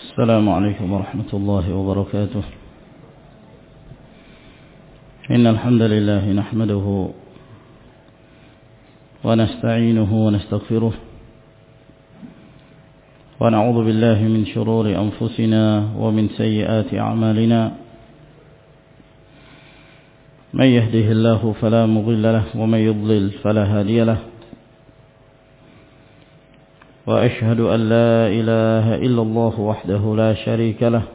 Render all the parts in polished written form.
السلام عليكم ورحمة الله وبركاته. إن الحمد لله نحمده ونستعينه ونستغفره ونعوذ بالله من شرور أنفسنا ومن سيئات أعمالنا. من يهده الله فلا مضل له ومن يضلل فلا هادي له. وأشهد أن لا إله إلا الله وحده لا شريك له.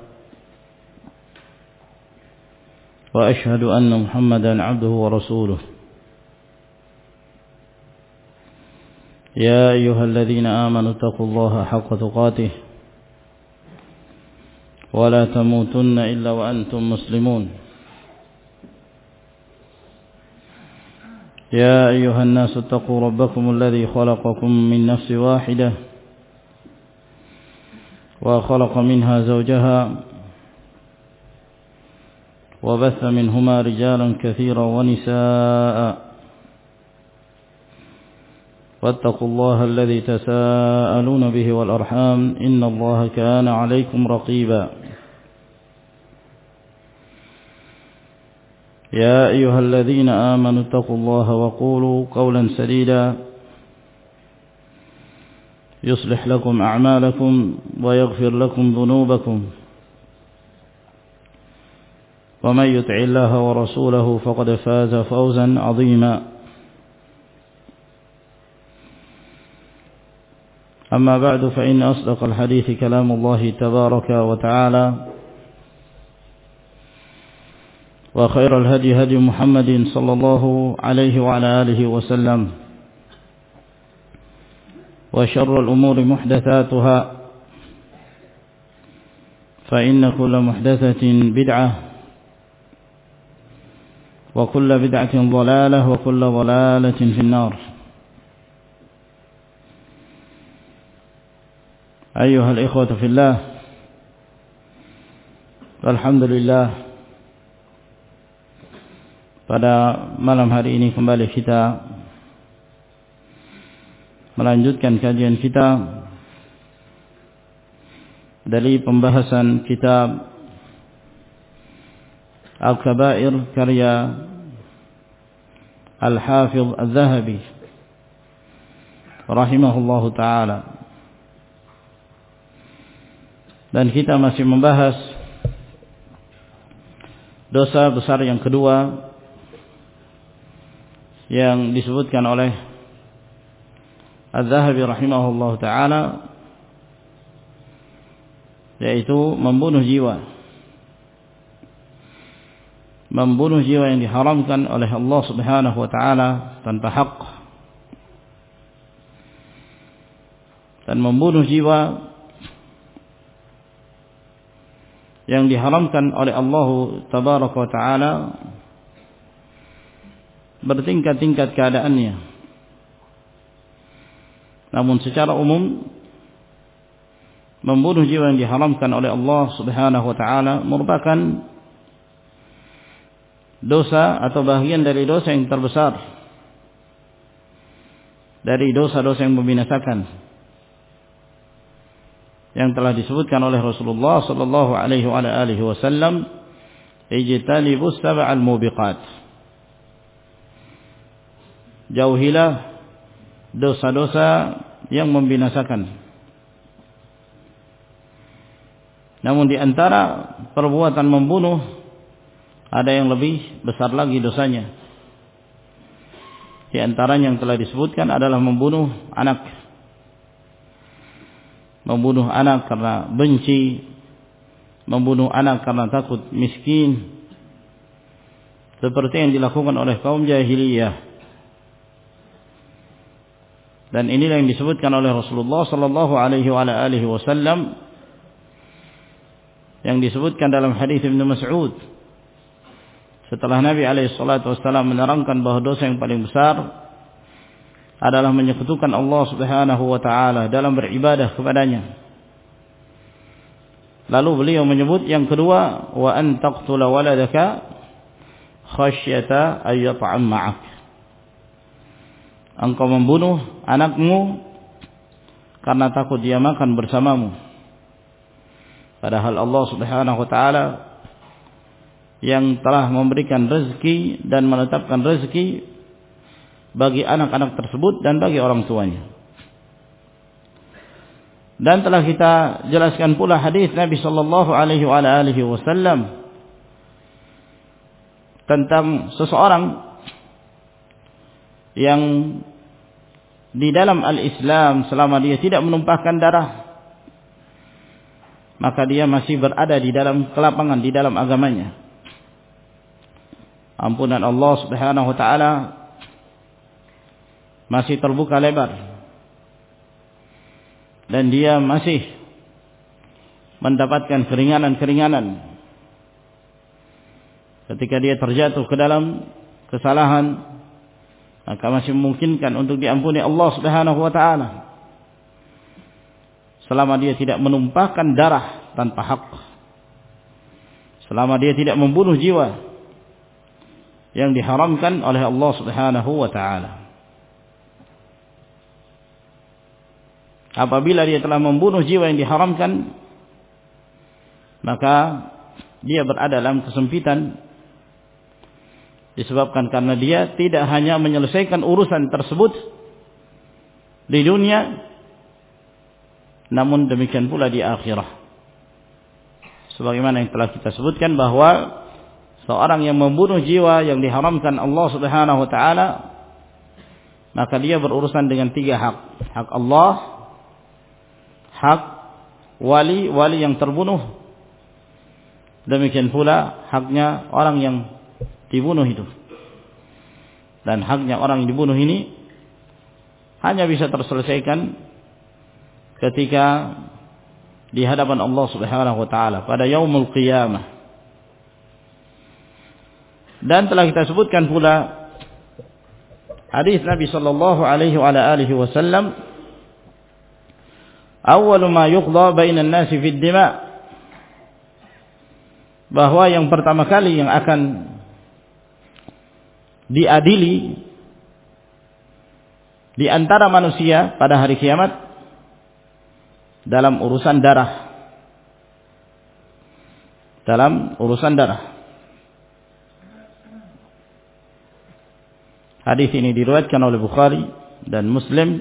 وأشهد أن محمدا عبده ورسوله. يا أيها الذين آمنوا اتقوا الله حق تقاته ولا تموتن إلا وأنتم مسلمون. يا أيها الناس اتقوا ربكم الذي خلقكم من نفس واحدة وخلق منها زوجها وبث منهما رجالا كثيرا ونساء. واتقوا الله الذي تساءلون به والأرحام إن الله كان عليكم رقيبا. يا أيها الذين آمنوا اتقوا الله وقولوا قولا سديدا يصلح لكم أعمالكم ويغفر لكم ذنوبكم. ومن يطع الله ورسوله فقد فاز فوزا عظيما. أما بعد فإن أصدق الحديث كلام الله تبارك وتعالى وخير الهدي هدي محمد صلى الله عليه وعلى آله وسلم وشر الأمور محدثاتها فإن كل محدثة بدعة وكل بدعة ضلالة وكل ضلالة في النار. أيها الإخوة في الله، الحمد لله, pada malam hari ini kembali kita melanjutkan kajian kita dari pembahasan kitab Al-Kabair karya Al-Hafidh Al-Zahabi rahimahullahu ta'ala. Dan kita masih membahas dosa besar yang kedua yang disebutkan oleh Al-Zahabi rahimahullahu ta'ala, yaitu membunuh jiwa. Membunuh jiwa yang diharamkan oleh Allah subhanahu wa ta'ala tanpa hak. Dan membunuh jiwa yang diharamkan oleh Allah tabaraka wa ta'ala bertingkat-tingkat keadaannya. Namun secara umum membunuh jiwa yang diharamkan oleh Allah subhanahu wa ta'ala merupakan dosa atau bagian dari dosa yang terbesar, dari dosa-dosa yang membinasakan, yang telah disebutkan oleh Rasulullah sallallahu alaihi wasallam, ijtanibus sab'al mubiqat, jauhilah dosa-dosa yang membinasakan. Namun di antara perbuatan membunuh ada yang lebih besar lagi dosanya. Di antaranya yang telah disebutkan adalah membunuh anak. Membunuh anak karena benci, membunuh anak karena takut miskin, seperti yang dilakukan oleh kaum jahiliyah. Dan inilah yang disebutkan oleh Rasulullah sallallahu alaihi wasallam, yang disebutkan dalam hadis Ibnu Mas'ud setelah Nabi alaihi salatu wasallam menerangkan bahwa dosa yang paling besar adalah menyekutukan Allah subhanahu wa ta'ala dalam beribadah kepadanya. Lalu beliau menyebut yang kedua, wa an taqtula waladaka khasyata ay yat'am ma'ak. Engkau membunuh anakmu karena takut dia makan bersamamu. Padahal Allah Subhanahu wa taala yang telah memberikan rezeki dan menetapkan rezeki bagi anak-anak tersebut dan bagi orang tuanya. Dan telah kita jelaskan pula hadis Nabi sallallahu alaihi wasallam tentang seseorang yang di dalam al-Islam selama dia tidak menumpahkan darah, maka dia masih berada di dalam kelapangan di dalam agamanya. Ampunan Allah Subhanahu wa taala masih terbuka lebar dan dia masih mendapatkan keringanan-keringanan ketika dia terjatuh ke dalam kesalahan, maka masih memungkinkan untuk diampuni Allah Subhanahu wa taala selama dia tidak menumpahkan darah tanpa hak, selama dia tidak membunuh jiwa yang diharamkan oleh Allah Subhanahu wa taala. Apabila dia telah membunuh jiwa yang diharamkan, maka dia berada dalam kesempitan disebabkan karena dia tidak hanya menyelesaikan urusan tersebut di dunia, namun demikian pula di akhirah. Sebagaimana yang telah kita sebutkan bahwa seorang yang membunuh jiwa yang diharamkan Allah Subhanahu wa taala, maka dia berurusan dengan 3 hak. Hak Allah, hak wali yang terbunuh, demikian pula haknya orang yang dibunuh itu. Dan haknya orang yang dibunuh ini hanya bisa terselesaikan ketika di hadapan Allah Subhanahu wa taala pada yaumul qiyamah. Dan telah kita sebutkan pula hadis Nabi sallallahu alaihi wasallam, awwalu ma yuqda bainan nasi fid dima', bahwa yang pertama kali yang akan diadili di antara manusia pada hari kiamat dalam urusan darah. Dalam urusan darah. Hadis ini diriwayatkan oleh Bukhari dan Muslim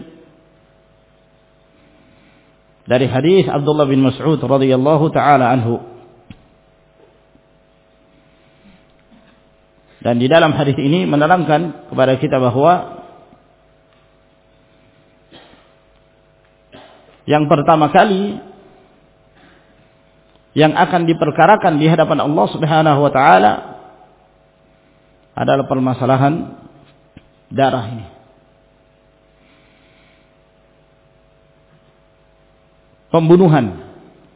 dari hadis Abdullah bin Mas'ud radhiyallahu taala anhu. Dan di dalam hadis ini menerangkan kepada kita bahwa yang pertama kali yang akan diperkarakan di hadapan Allah Subhanahu wa taala adalah permasalahan darah ini. Pembunuhan.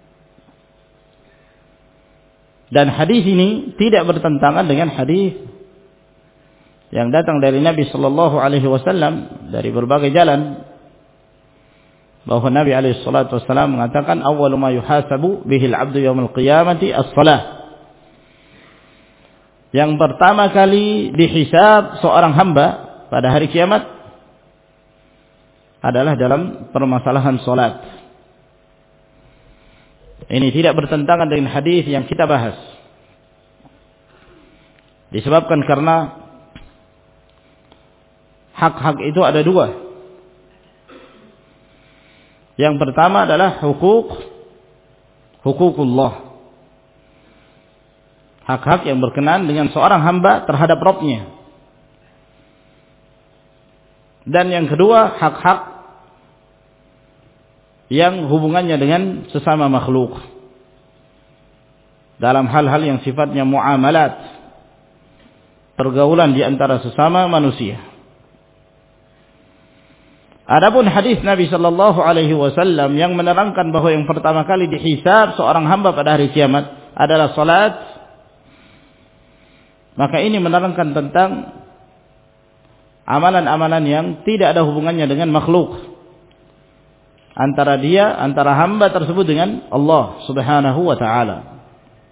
Dan hadis ini tidak bertentangan dengan hadis yang datang dari Nabi sallallahu alaihi wasallam dari berbagai jalan, bahwa Nabi alaihi salatu wasallam mengatakan awwalu ma yuhasabu bihil 'abdu yaumil qiyamati as-shalah. Yang pertama kali dihisab seorang hamba pada hari kiamat adalah dalam permasalahan salat. Ini tidak bertentangan dengan hadis yang kita bahas. Disebabkan karena hak-hak itu ada 2. Yang pertama adalah hukukullah. Hak-hak yang berkenaan dengan seorang hamba terhadap Rabbnya. Dan yang kedua, hak-hak yang hubungannya dengan sesama makhluk dalam hal-hal yang sifatnya muamalat, pergaulan di antara sesama manusia. Adapun hadis Nabi sallallahu alaihi wasallam yang menerangkan bahwa yang pertama kali dihisab seorang hamba pada hari kiamat adalah salat, maka ini menerangkan tentang amalan-amalan yang tidak ada hubungannya dengan makhluk, antara hamba tersebut dengan Allah Subhanahu wa taala.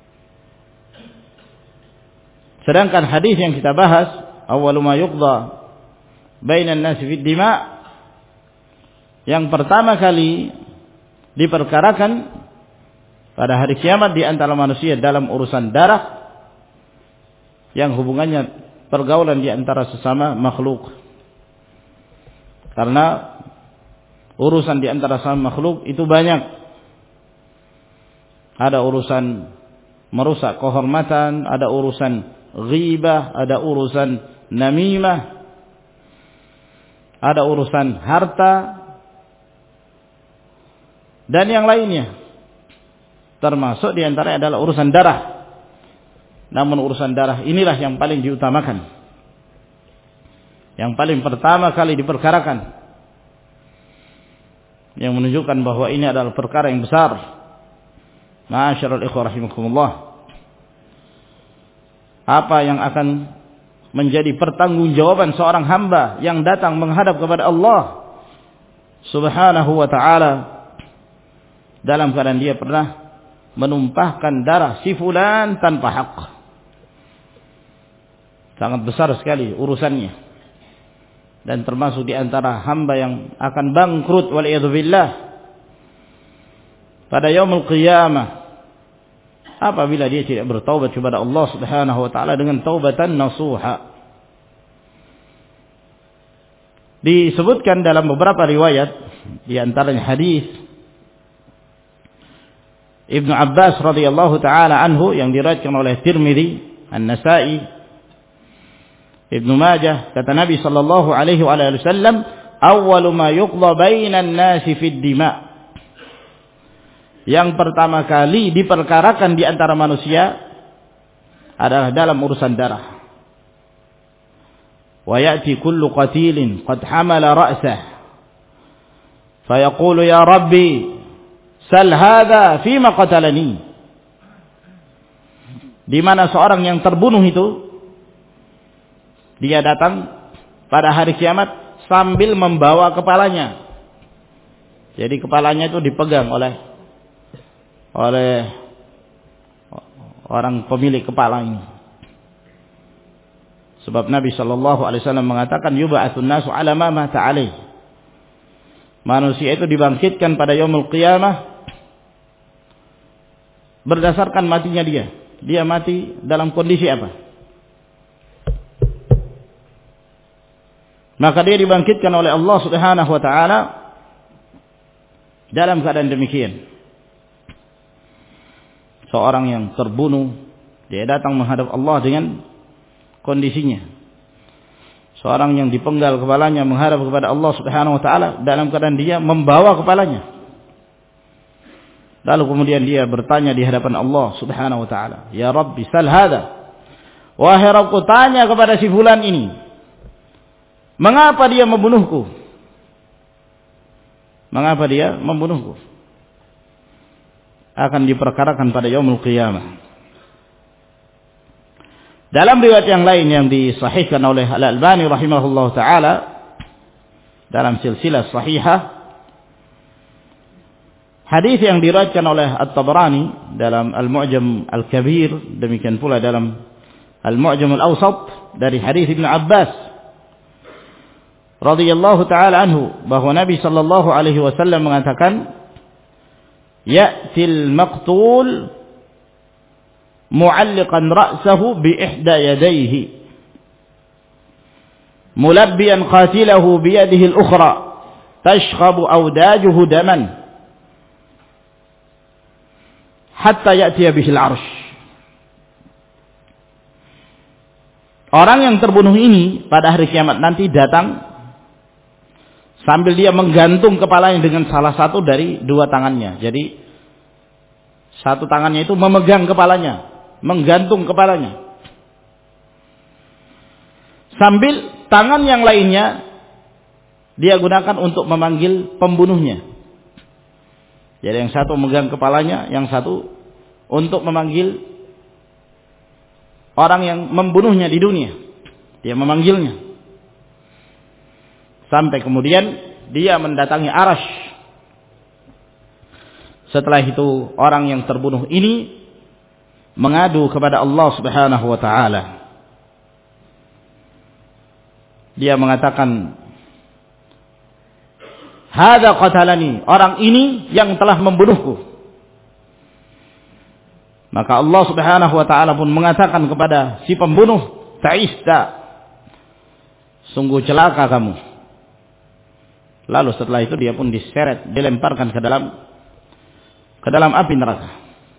Sedangkan hadis yang kita bahas, awwalu ma yuqda bainan nasi fid dima', yang pertama kali diperkarakan pada hari kiamat di antara manusia dalam urusan darah yang hubungannya pergaulan di antara sesama makhluk. Karena urusan di antara sesama makhluk itu banyak. Ada urusan merusak kehormatan, ada urusan ghibah, ada urusan namimah, ada urusan harta, dan yang lainnya. Termasuk di antaranya adalah urusan darah. Namun urusan darah inilah yang paling diutamakan, yang paling pertama kali diperkarakan, yang menunjukkan bahwa ini adalah perkara yang besar. Ma'asyiral ikhwah rahimakumullah, apa yang akan menjadi pertanggungjawaban seorang hamba yang datang menghadap kepada Allah Subhanahu wa ta'ala dalam keadaan dia pernah menumpahkan darah si fulan tanpa hak. Sangat besar sekali urusannya, dan termasuk di antara hamba yang akan bangkrut waliyadzubillah pada yaumul qiyamah apabila dia tidak bertaubat kepada Allah Subhanahu wa taala dengan taubatan nasuha. Disebutkan dalam beberapa riwayat, di antaranya hadis Ibnu Abbas radhiyallahu taala anhu yang diriwayatkan oleh Tirmidzi, An-Nasa'i, Ibnu Majah, kata Nabi sallallahu alaihi wasallam, "Awwalu ma yuqda bainan nasi fid dima." Yang pertama kali diperkarakan di antara manusia adalah dalam urusan darah. Wa ya'ti kullu qatilin qad hamala ra'sah fa yaqulu ya rabbi sal hadha fima qatalani. Di mana seorang yang terbunuh itu dia datang pada hari kiamat sambil membawa kepalanya. Jadi kepalanya itu dipegang oleh orang pemilik kepala ini. Sebab Nabi sallallahu alaihi wasallam mengatakan yub'atsun nasu 'ala ma mata 'alaih. Manusia itu dibangkitkan pada yaumul qiyamah berdasarkan matinya dia. Dia mati dalam kondisi apa? Maka dia dibangkitkan oleh Allah Subhanahu wa taala dalam keadaan demikian. Seorang yang terbunuh, dia datang menghadap Allah dengan kondisinya. Seorang yang dipenggal kepalanya menghadap kepada Allah Subhanahu wa taala dalam keadaan dia membawa kepalanya. Lalu kemudian dia bertanya di hadapan Allah Subhanahu wa taala, "Ya Rabbi, sal hadza." Wahai Rabbku, tanya kepada si fulan ini, mengapa dia membunuhku? Mengapa dia membunuhku? Akan diperkarakan pada yaumul qiyamah. Dalam riwayat yang lain yang disahihkan oleh Al-Albani rahimahullah taala dalam silsilah sahihah, hadis yang diriwayatkan oleh At-Tabrani dalam Al-Mu'jam Al-Kabir, demikian pula dalam Al-Mu'jam Al-Awsat dari hadis Ibnu Abbas radhiyallahu taala anhu bahwa Nabi sallallahu alaihi wasallam mengatakan, ya'til maqtul mu'alliqan ra'sahu bi ihda yadayhi mulabbiyan qatilahu bi yadihi al-ukhra tashkhabu awdajuhu daman hatta ya'tiya bihi al-'arsy. Orang yang terbunuh ini pada hari kiamat nanti datang sambil dia menggantung kepalanya dengan salah satu dari dua tangannya. Jadi satu tangannya itu memegang kepalanya, menggantung kepalanya. Sambil tangan yang lainnya dia gunakan untuk memanggil pembunuhnya. Jadi yang satu memegang kepalanya, yang satu untuk memanggil orang yang membunuhnya di dunia. Dia memanggilnya. Sampai kemudian dia mendatangi Arsy. Setelah itu orang yang terbunuh ini mengadu kepada Allah Subhanahu wa taala. Dia mengatakan, "Hadza qatalani," orang ini yang telah membunuhku. Maka Allah Subhanahu wa taala pun mengatakan kepada si pembunuh, ta'ista, sungguh celaka kamu. Lalu setelah itu dia pun diseret, dilemparkan ke dalam api neraka.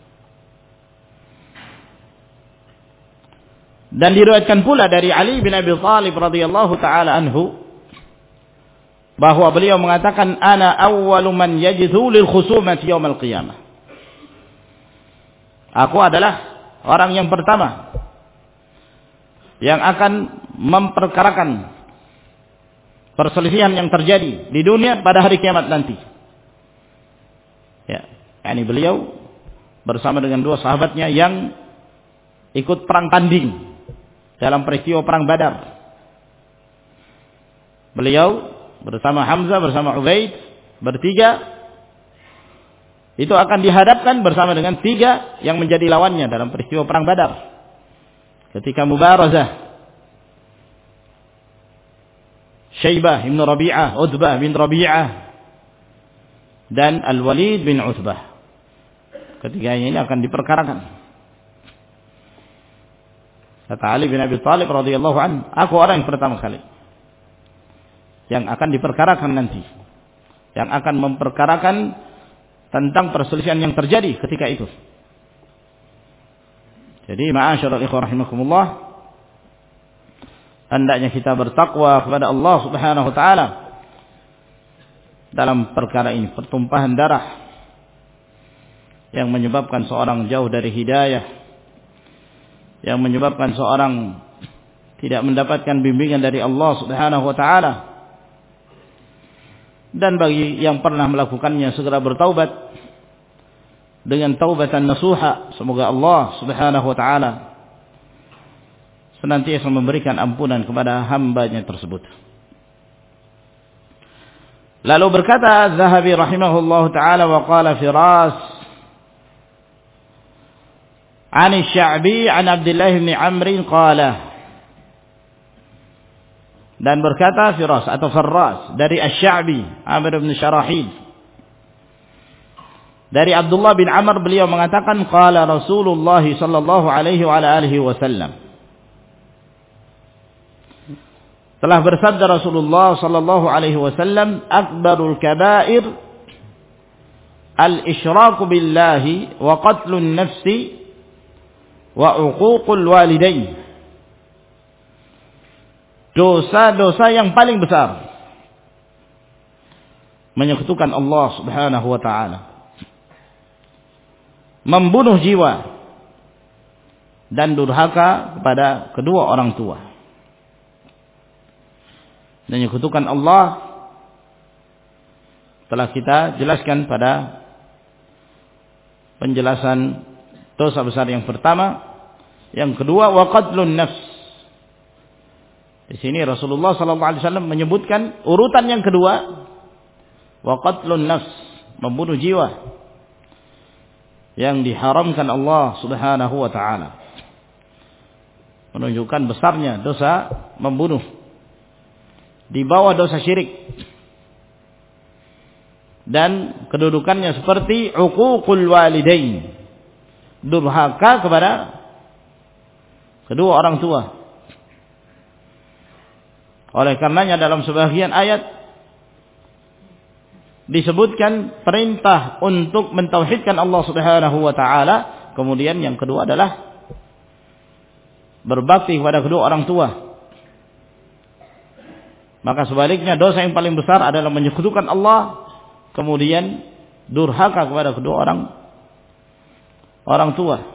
Dan diriwayatkan pula dari Ali bin Abi Thalib radhiyallahu taala anhu bahwa beliau mengatakan, ana awwalu man yajidhu lil khusumati yaumil qiyamah. Aku adalah orang yang pertama yang akan memperkarakan perselisihan yang terjadi di dunia pada hari kiamat nanti. Ya, yakni beliau bersama dengan dua sahabatnya yang ikut perang tanding dalam peristiwa perang Badar. Beliau bersama Hamzah, bersama Ubaid, bertiga itu akan dihadapkan bersama dengan tiga yang menjadi lawannya dalam peristiwa perang Badar. Ketika mubarazah, Syaibah bin Rabi'ah, Utbah bin Rabi'ah, dan Al-Walid bin Utbah. Ketiganya ini akan diperkarakan. Kata Ali bin Abi Thalib radhiyallahu anhu, aku orang yang pertama kali yang akan diperkarakan nanti, yang akan memperkarakan tentang perselisihan yang terjadi ketika itu. Jadi ma'asyiral ikhwah rahimakumullah, hendaknya kita bertakwa kepada Allah Subhanahu wa taala dalam perkara ini, pertumpahan darah yang menyebabkan seorang jauh dari hidayah, yang menyebabkan seorang tidak mendapatkan bimbingan dari Allah Subhanahu wa taala. Dan bagi yang pernah melakukannya segera bertaubat dengan taubatan nasuha. Semoga Allah Subhanahu wa taala senantiasa memberikan ampunan kepada hambanya tersebut. Lalu berkata Az-Zahabi rahimahullahu taala, wa qala Firas an Sya'bi an Abdullah bin Amr qala, dan berkata Firas atau Farras dari Asy-Sya'bi Amr bin Syarahil dari Abdullah bin Amr, beliau mengatakan qala Rasulullah sallallahu alaihi wa alihi wasallam, telah bersabda Rasulullah sallallahu alaihi wasallam, akbarul kaba'ir al-isyraku billahi wa qatlun nafsi wa uququl walidain. Dosa-dosa yang paling besar menyekutukan Allah Subhanahu wa taala, membunuh jiwa, dan durhaka kepada kedua orang tua. Menyekutukan Allah telah kita jelaskan pada penjelasan dosa besar yang pertama. Yang kedua, wa qatlun nafs. Di sini Rasulullah sallallahu alaihi wasallam menyebutkan urutan yang kedua, wa qatlun nafs, membunuh jiwa yang diharamkan Allah Subhanahu wa taala. Menunjukkan besarnya dosa membunuh, di bawah dosa syirik, dan kedudukannya seperti uququl walidain, durhaka kepada kedua orang tua. Oleh karenanya dalam sebagian ayat disebutkan perintah untuk mentauhidkan Allah Subhanahu wa taala, kemudian yang kedua adalah berbakti kepada kedua orang tua. Maka sebaliknya dosa yang paling besar adalah menyekutukan Allah, kemudian durhaka kepada kedua orang tua.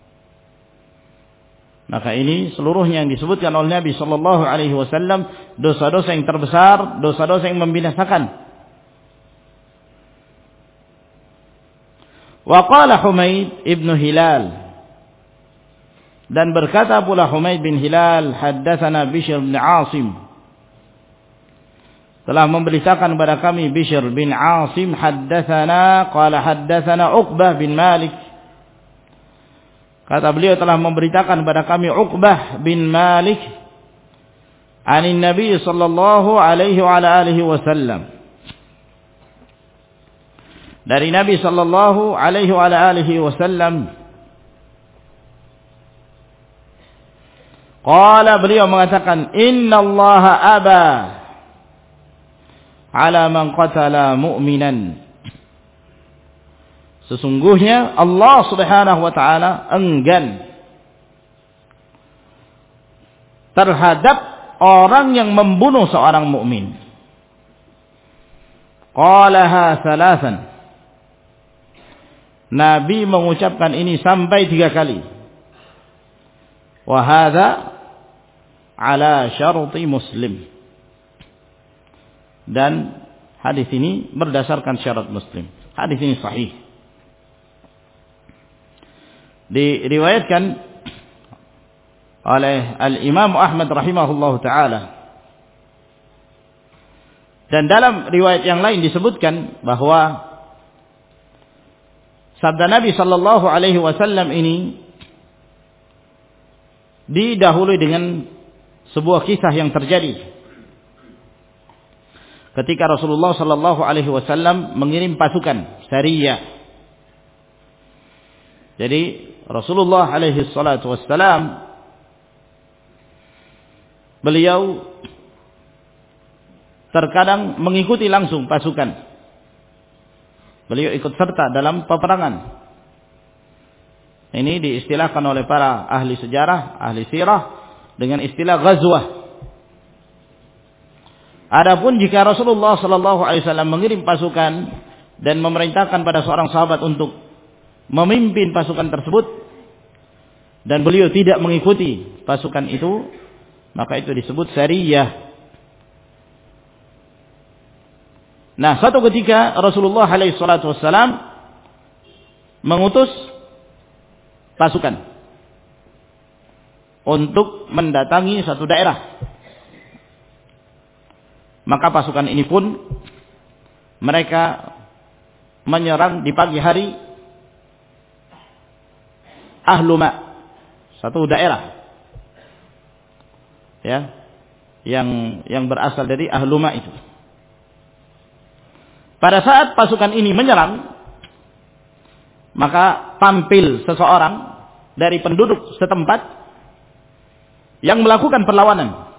Maka ini seluruhnya yang disebutkan oleh Nabi sallallahu alaihi wasallam, dosa-dosa yang terbesar, dosa-dosa yang membinasakan. Wa qala Humaid ibn Hilal, dan berkata pula Humaid bin Hilal, haddatsana Bishr bin Asim, telah memberitakan kepada kami Bishr bin Asim, haddatsana qala haddatsana Uqbah bin Malik, kata beliau telah memberitakan kepada kami Uqbah bin Malik anin Nabi sallallahu alaihi wa alihi wasallam, dari Nabi sallallahu alaihi wa alihi wasallam, Qala, beliau mengatakan, innallaha aba ala man qatala mu'minan. Sesungguhnya Allah Subhanahu wa taala enggan terhadap orang yang membunuh seorang mukmin. Qalaha thalathan. Nabi mengucapkan ini sampai 3 kali. Wa hadza ala syarti Muslim. Dan hadis ini berdasarkan syarat Muslim. Hadis ini sahih. Diriwayatkan oleh Al-Imam Ahmad rahimahullahu taala. Dan dalam riwayat yang lain disebutkan bahwa sabda Nabi sallallahu alaihi wasallam ini didahului dengan sebuah kisah yang terjadi ketika Rasulullah sallallahu alaihi wasallam mengirim pasukan Sariyah. Jadi Rasulullah alaihi salatu wassalam beliau terkadang mengikuti langsung pasukan. Beliau ikut serta dalam peperangan. Ini diistilahkan oleh para ahli sejarah, ahli sirah dengan istilah ghazwah. Adapun jika Rasulullah sallallahu alaihi wasallam mengirim pasukan dan memerintahkan pada seorang sahabat untuk memimpin pasukan tersebut dan beliau tidak mengikuti pasukan itu, maka itu disebut sariyah. Nah, suatu ketika Rasulullah alaihi salatu wassalam mengutus pasukan untuk mendatangi satu daerah. Maka pasukan ini pun mereka menyerang di pagi hari Ahluma, satu daerah ya yang berasal dari Ahluma itu. Pada saat pasukan ini menyerang, maka tampil seseorang dari penduduk setempat yang melakukan perlawanan.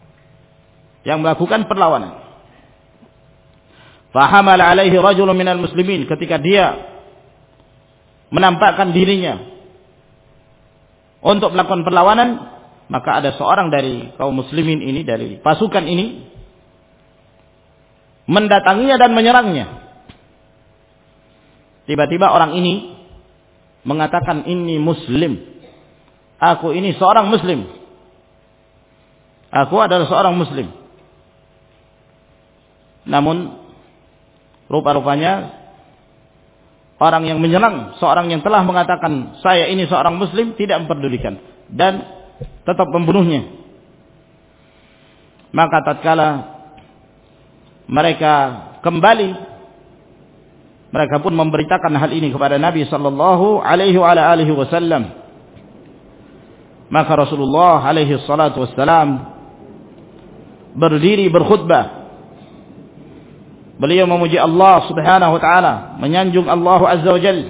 Fahamal alaihi rajulun minal muslimin, ketika dia menampakkan dirinya untuk melakukan perlawanan, maka ada seorang dari kaum muslimin ini, dari pasukan ini, mendatanginya dan menyerangnya. Tiba-tiba orang ini mengatakan, ini muslim. Aku ini seorang muslim. Aku adalah seorang muslim. Namun rupa-rupanya orang yang menyerang seorang yang telah mengatakan saya ini seorang muslim tidak memperdulikan dan tetap membunuhnya. Maka tatkala mereka kembali, mereka pun memberitakan hal ini kepada Nabi sallallahu alaihi wasallam. Maka Rasulullah alaihi salatu wassalam berdiri berkhutbah. Beliau memuji Allah Subhanahu wa taala, menyanjung Allah Azza wa Jalla.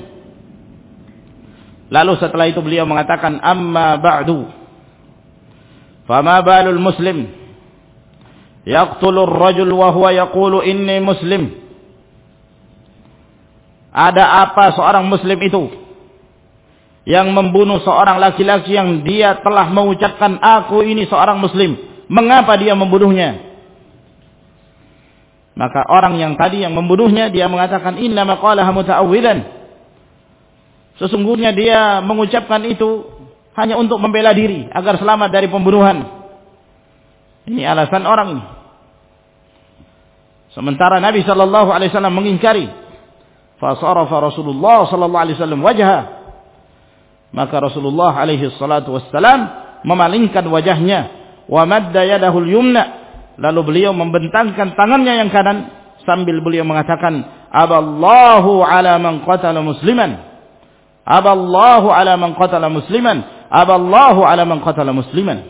Lalu setelah itu beliau mengatakan, amma ba'du, fama balul muslim yaqtulu ar-rajul wa huwa yaqulu inni muslim. Ada apa seorang muslim itu yang membunuh seorang laki-laki yang dia telah mengucapkan aku ini seorang muslim? Mengapa dia membunuhnya? Maka orang yang tadi yang membunuhnya, dia mengatakan inna maqalaha muta'awwilan. Sesungguhnya dia mengucapkan itu hanya untuk membela diri agar selamat dari pembunuhan. Ini alasan orang ini. Sementara Nabi sallallahu alaihi wasallam mengingkari. Fasarafa Rasulullah sallallahu alaihi wasallam wajha. Maka Rasulullah alaihi salatu wassalam memalingkan wajahnya, wa madda yadahu al-yumna. Lalu beliau membentangkan tangannya yang kanan sambil beliau mengatakan, aballahu ala man qatala musliman, aballahu ala man qatala musliman, aballahu ala man qatala musliman.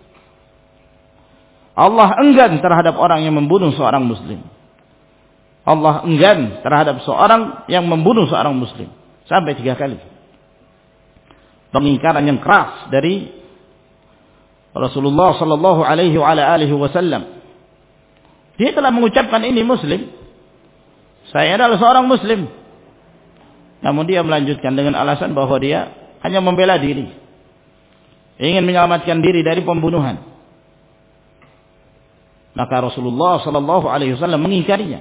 Allah enggan terhadap orang yang membunuh seorang muslim. Allah enggan terhadap seorang yang membunuh seorang muslim. Sampai 3 kali. Pengingkaran yang keras dari Rasulullah sallallahu alaihi wasallam. Dia telah mengucapkan ini Muslim. Saya adalah seorang Muslim. Namun dia melanjutkan dengan alasan bahwa dia hanya membela diri, ingin menyelamatkan diri dari pembunuhan. Maka Rasulullah sallallahu alaihi wasallam mengingkarinya.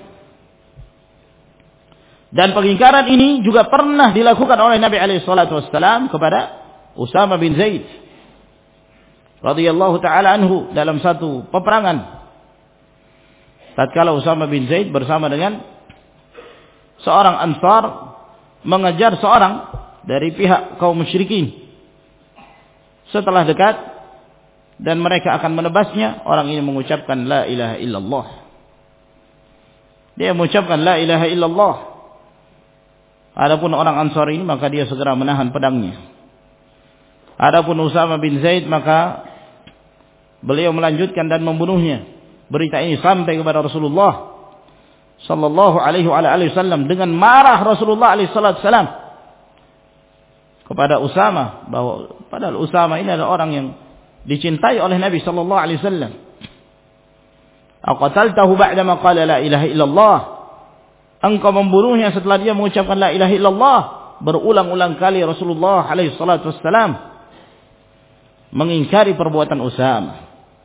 Dan pengingkaran ini juga pernah dilakukan oleh Nabi alaihi salatu wasallam kepada Usama bin Zaid radhiyallahu taala anhu dalam satu peperangan. Tatkala Usama bin Zaid bersama dengan seorang Ansar mengejar seorang dari pihak kaum musyrikin. Setelah dekat dan mereka akan menebasnya, orang ini mengucapkan la ilaha illallah. Dia mengucapkan la ilaha illallah. Adapun orang Ansar ini maka dia segera menahan pedangnya. Adapun Usama bin Zaid maka beliau melanjutkan dan membunuhnya. Berita ini sampai kepada Rasulullah sallallahu alaihi wasallam, dengan marah Rasulullah alaihi wasallam kepada Usama, bahwa padahal Usama ini adalah orang yang dicintai oleh Nabi sallallahu alaihi wasallam. Aqataltahu ba'dama qala la ilaha illallah. Engkau membunuhnya setelah dia mengucapkan la ilaha illallah. Berulang-ulang kali Rasulullah alaihi wasallam mengingkari perbuatan Usama.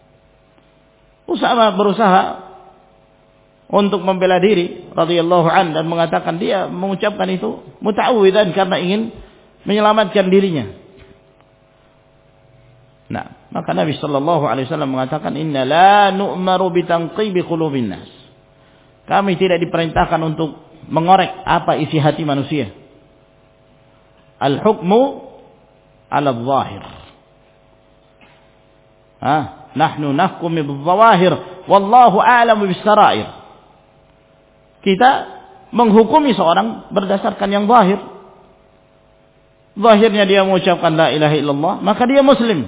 Usama berusaha untuk membela diri radhiyallahu an dan mengatakan dia mengucapkan itu muta'awwidzan karena ingin menyelamatkan dirinya. Nah, maka Nabi sallallahu alaihi wasallam mengatakan inna la nu'maru bi tanqibi qulubin nas. Kami tidak diperintahkan untuk mengorek apa isi hati manusia. Al-hukmu 'ala adh-dhahir. Nahnu nahkum bil-zawahir wallahu a'lamu bis-sarair. Kita menghukumi seorang berdasarkan yang zahir. Zahirnya dia mengucapkan la ilaha illallah, maka dia muslim.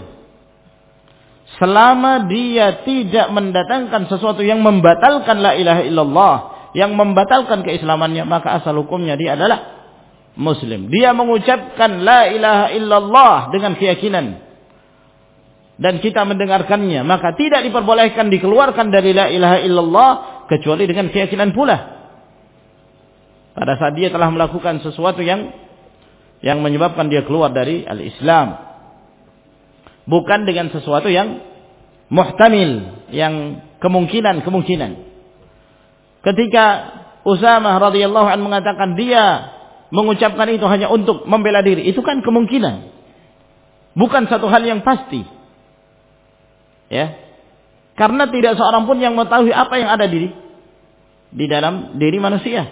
Selama dia tidak mendatangkan sesuatu yang membatalkan la ilaha illallah, yang membatalkan keislamannya, maka asal hukumnya dia adalah muslim. Dia mengucapkan la ilaha illallah dengan keyakinan dan kita mendengarkannya, maka tidak diperbolehkan dikeluarkan dari la ilaha illallah kecuali dengan keyakinan pula. Pada saat dia telah melakukan sesuatu yang menyebabkan dia keluar dari al-Islam, bukan dengan sesuatu yang muhtamil, yang kemungkinan. Ketika Usamah radhiyallahu anhu mengatakan dia mengucapkan itu hanya untuk membela diri, itu kan kemungkinan, bukan satu hal yang pasti. Ya, karena tidak seorang pun yang mengetahui apa yang ada di dalam diri manusia.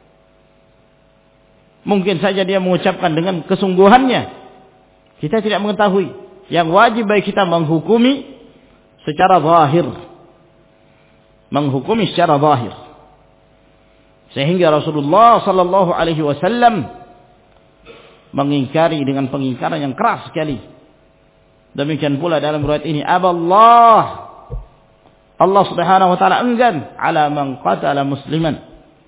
Mungkin saja dia mengucapkan dengan kesungguhannya, kita tidak mengetahui. Yang wajib bagi kita menghukumi secara zahir. Sehingga Rasulullah sallallahu alaihi wasallam mengingkari dengan pengingkaran yang keras sekali. Demikian pula dalam riwayat ini, Allah Subhanahu wa taala enggan ala man qatala musliman,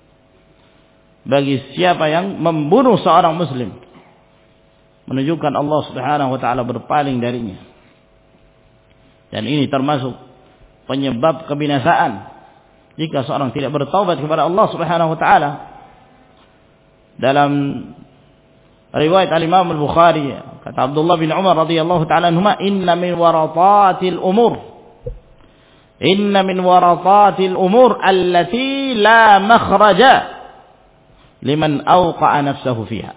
bagi siapa yang membunuh seorang muslim, menunjukkan Allah Subhanahu wa taala berpaling darinya. Dan ini termasuk penyebab kebinasaan jika seorang tidak bertaubat kepada Allah Subhanahu wa taala. Dalam riwayat al-Imam al-Bukhari, kata Abdullah bin Umar radhiyallahu taala anhuma, inna min waratatil umur allati la makhraja liman awqa'a nafsahu fiha.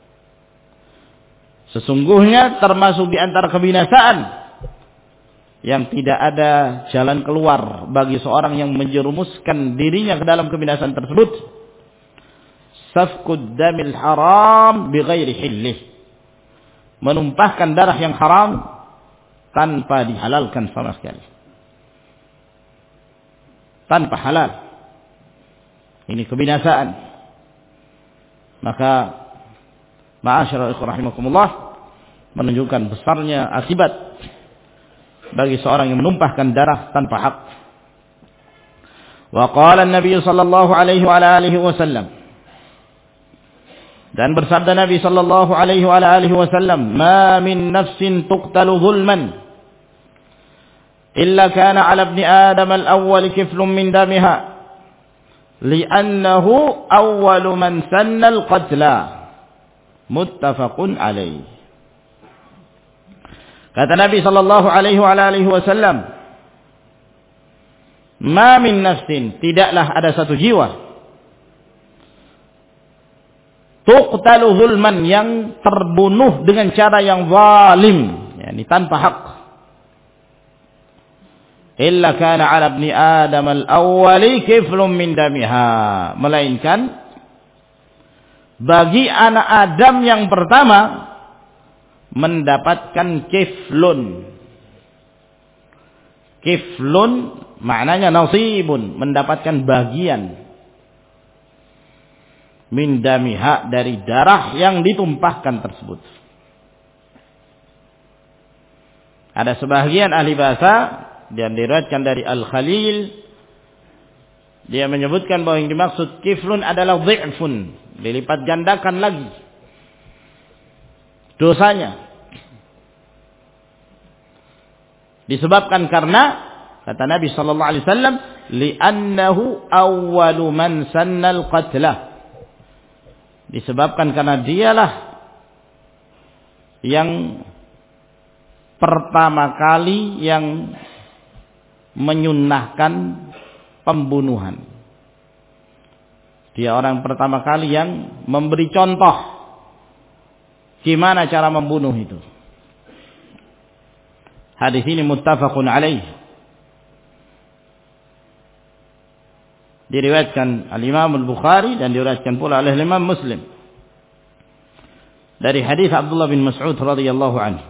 Sesungguhnya termasuk di antara kebinasaan yang tidak ada jalan keluar bagi seorang yang menjerumuskan dirinya ke dalam kebinasaan tersebut, safkud damil haram bighairi hillih, menumpahkan darah yang haram tanpa dihalalkan sama sekali, tanpa halal. Ini kebinasaan. Maka ma'asyiral ikhwah rahimakumullah, menunjukkan besarnya akibat bagi seorang yang menumpahkan darah tanpa hak. Wa qala an-nabiy sallallahu alaihi wa alihi wasallam, dan bersabda Nabi sallallahu alaihi wa alihi wasallam, ma min nafsin tuqtalu zulman illa kana 'ala ibni Adam al-awwal kiflun min damiha li'annahu awwalu man sanna al-qatla muttafaqun alaih. Kata Nabi sallallahu alaihi wa alihi wasallam, ma min nafsin, tidaklah ada satu jiwa, tuqtalu zulman, yang terbunuh dengan cara yang zalim, yakni tanpa hak, illa kana 'ala ibni Adam al-awwali kiflun min damiha, melainkan bagi anak Adam yang pertama mendapatkan kiflun. Kiflun maknanya nasibun, mendapatkan bagian, min damiha, dari darah yang ditumpahkan tersebut. Ada sebahagian ahli bahasa yang diriwayatkan dari Al-Khalil, dia menyebutkan bahwa yang dimaksud kiflun adalah dhi'fun, dilipat gandakan lagi dosanya. Disebabkan karena kata Nabi sallallahu alaihi wasallam, li'annahu awwalu man sannal qatlah, disebabkan karena dialah yang pertama kali yang menyunnahkan pembunuhan. Dia orang pertama kali yang memberi contoh gimana cara membunuh itu. Hadis ini muttafaqun alaih. Diriwayatkan al-Imam al-Bukhari dan diriwayatkan pula oleh Imam Muslim dari hadis Abdullah bin Mas'ud radhiyallahu anhu.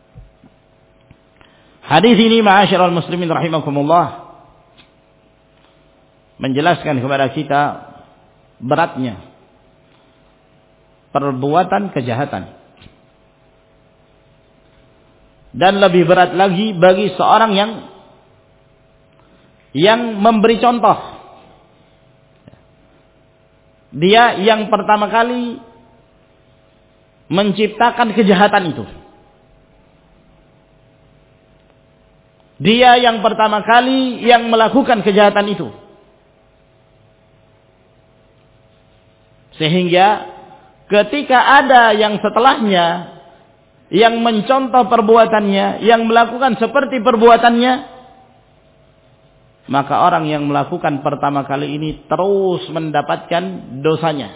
Hadis ini ma'asyiral muslimin rahimakumullah menjelaskan kepada kita beratnya perbuatan kejahatan, dan lebih berat lagi bagi seorang yang memberi contoh. Dia yang pertama kali menciptakan kejahatan itu. Dia yang pertama kali yang melakukan kejahatan itu. Sehingga ketika ada yang setelahnya yang mencontoh perbuatannya, yang melakukan seperti perbuatannya, maka orang yang melakukan pertama kali ini terus mendapatkan dosanya.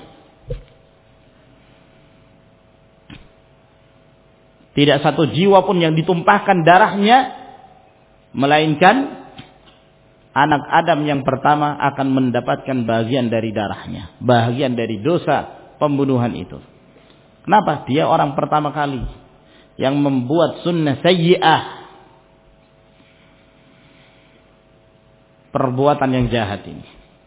Tidak satu jiwa pun yang ditumpahkan darahnya, melainkan anak Adam yang pertama akan mendapatkan bagian dari darahnya, bagian dari dosa pembunuhan itu. Kenapa? Dia orang pertama kali yang membuat sunnah sayyi'ah, perbuatan yang jahat ini.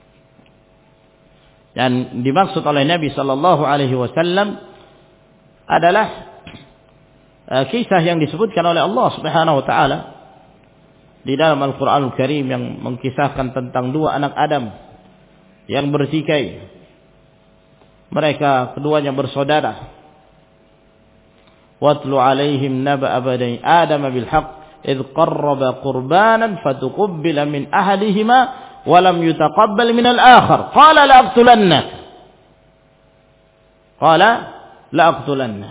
Dan dimaksud oleh Nabi sallallahu alaihi wasallam adalah kisah yang disebutkan oleh Allah Subhanahu wa taala di dalam Al-Qur'anul Karim, yang mengkisahkan tentang dua anak Adam yang bertikai. Mereka keduanya bersaudara. Watlu alaihim naba'a bani Adam bil haqq idh qarraba qurbanan fatuqabbala min ahadihima wa lam yutaqabbal min al-akhar qala la aqtulannak.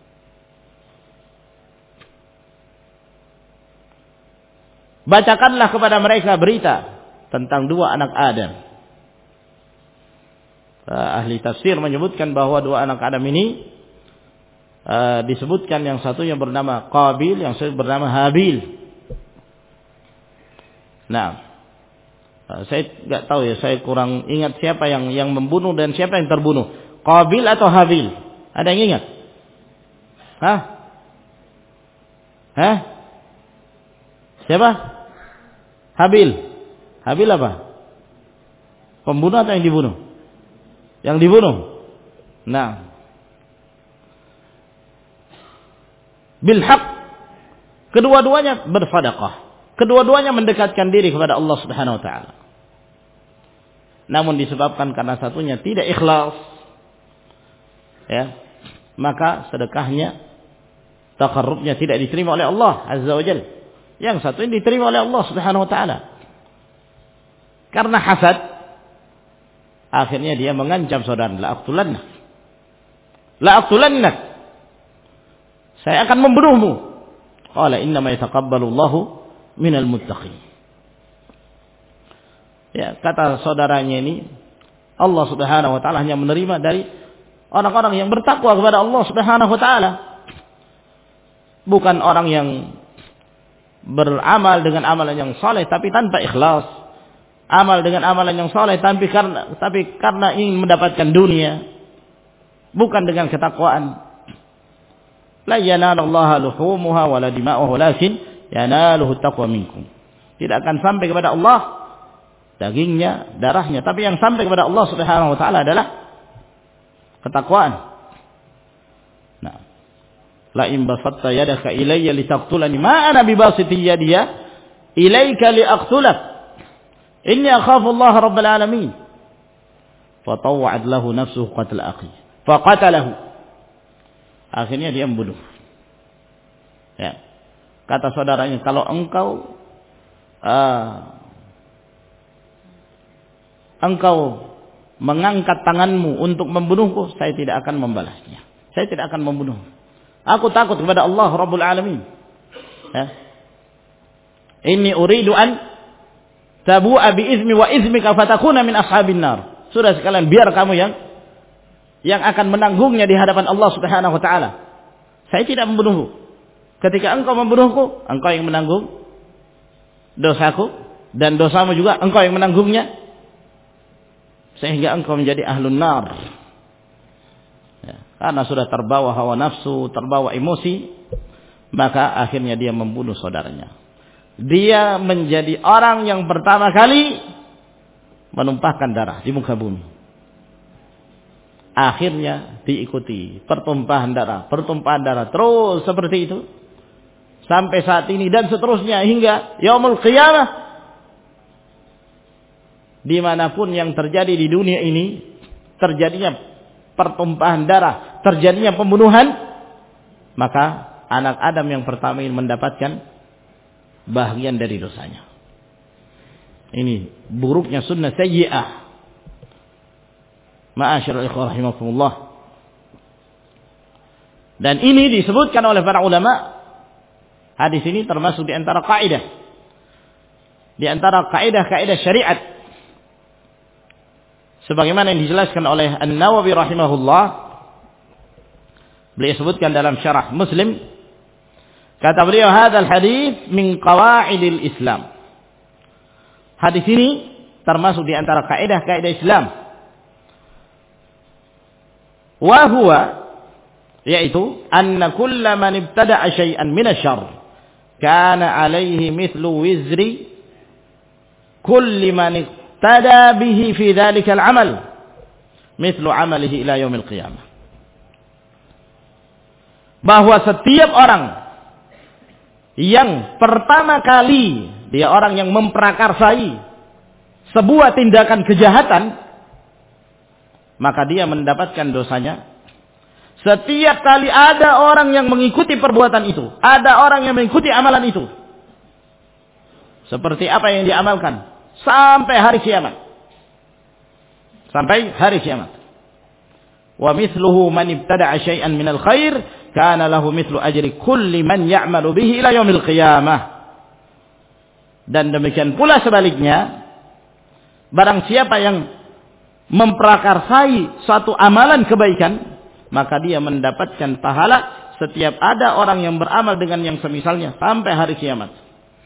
Bacakanlah kepada mereka berita tentang dua anak Adam. Ahli tafsir menyebutkan bahwa dua anak Adam ini disebutkan yang satunya bernama Qabil, yang satu bernama Habil. Nah, saya nggak tahu ya, saya kurang ingat siapa yang membunuh dan siapa yang terbunuh, Qabil atau Habil. Ada yang ingat? Hah? Siapa? Habil. Habil apa? Pembunuh atau yang dibunuh? Yang dibunuh. Nah, bil haq, kedua-duanya bersedekah, kedua-duanya mendekatkan diri kepada Allah Subhanahu wa taala. Namun disebabkan karena satunya tidak ikhlas, ya, maka sedekahnya, taqarrubnya tidak diterima oleh Allah Azza wa Jalla. Yang satu ini diterima oleh Allah Subhanahu wa taala. Karena hasad, akhirnya dia mengancam saudara, la aqtulannak. Saya akan membunuhmu. Qala innama yataqabbalu Allahu minal muttaqin. Ya, kata saudaranya ini, Allah Subhanahu wa taala hanya menerima dari orang-orang yang bertakwa kepada Allah Subhanahu wa taala. Bukan orang yang beramal dengan amalan yang saleh tapi tanpa ikhlas. Amal dengan amalan yang saleh tapi karena ingin mendapatkan dunia, bukan dengan ketakwaan. La yanalallaha luhumuha wala dima'uha walakin yanaluhu taqwa minkum. Tidak akan sampai kepada Allah dagingnya, darahnya, tapi yang sampai kepada Allah Subhanahu wa taala adalah ketakwaan. Nah, la in basatta yadaka ilayya litaqtulani ma ana bibasiti yadiya ilayka liaqtulak. Inni akhafu Allah rabbal alamin. Fatawwa'at lahu nafsuhu qatl akhi. Faqatalahu. Akhirnya dia membunuh. Ya. Kata saudaranya, kalau engkau mengangkat tanganmu untuk membunuhku, saya tidak akan membalasnya. Saya tidak akan membunuh. Aku takut kepada Allah Rabbul Alamin. Ya. Inni uridu an tabu'a bi izmi wa izmika fatakuna min ashabin nar. Sudah sekalian, biar kamu yang akan menanggungnya di hadapan Allah Subhanahu wa taala. Saya tidak membunuhmu. Ketika engkau membunuhku, engkau yang menanggung dosaku, dan dosamu juga engkau yang menanggungnya, sehingga engkau menjadi ahlun nar. Ya, karena sudah terbawa hawa nafsu, terbawa emosi, maka akhirnya dia membunuh saudaranya. Dia menjadi orang yang pertama kali menumpahkan darah di muka bumi. Akhirnya diikuti pertumpahan darah terus seperti itu sampai saat ini dan seterusnya hingga yaumul qiyamah. Dimanapun yang terjadi di dunia ini, terjadinya pertumpahan darah, terjadinya pembunuhan, maka anak Adam yang pertama ini mendapatkan bahagian dari dosanya. Ini buruknya sunnah sayyi'ah. Ma'asyiral ikhwah rahimakumullah. Dan ini disebutkan oleh para ulama. Hadis ini termasuk di antara kaidah. Di antara kaidah-kaidah syariat. Sebagaimana yang dijelaskan oleh An-Nawawi rahimahullah. Beliau sebutkan dalam syarah Muslim. Kata beliau, hadzal hadis min qawaidil Islam. Hadis ini termasuk di antara kaidah-kaidah Islam. Wa huwa, yaitu anna kulla man ibtada'a syai'an min asy-syarr kana 'alaihi mithlu wizri kulli man iqtada bihi fi dzalikal 'amal mithlu 'amalihi ila yaumil qiyamah. Bahwa setiap orang yang pertama kali dia orang yang memprakarsai sebuah tindakan kejahatan, maka dia mendapatkan dosanya. Setiap kali ada orang yang mengikuti perbuatan itu, ada orang yang mengikuti amalan itu, seperti apa yang diamalkan sampai hari kiamat. Sampai hari kiamat. Wa mithluhu man ibtada'a syai'an minal khair kana lahu mithlu ajri kulli man ya'malu bihi ila yaumil qiyamah. Dan demikian pula sebaliknya, barang siapa yang memprakarsai suatu amalan kebaikan, maka dia mendapatkan pahala setiap ada orang yang beramal dengan yang semisalnya sampai hari kiamat.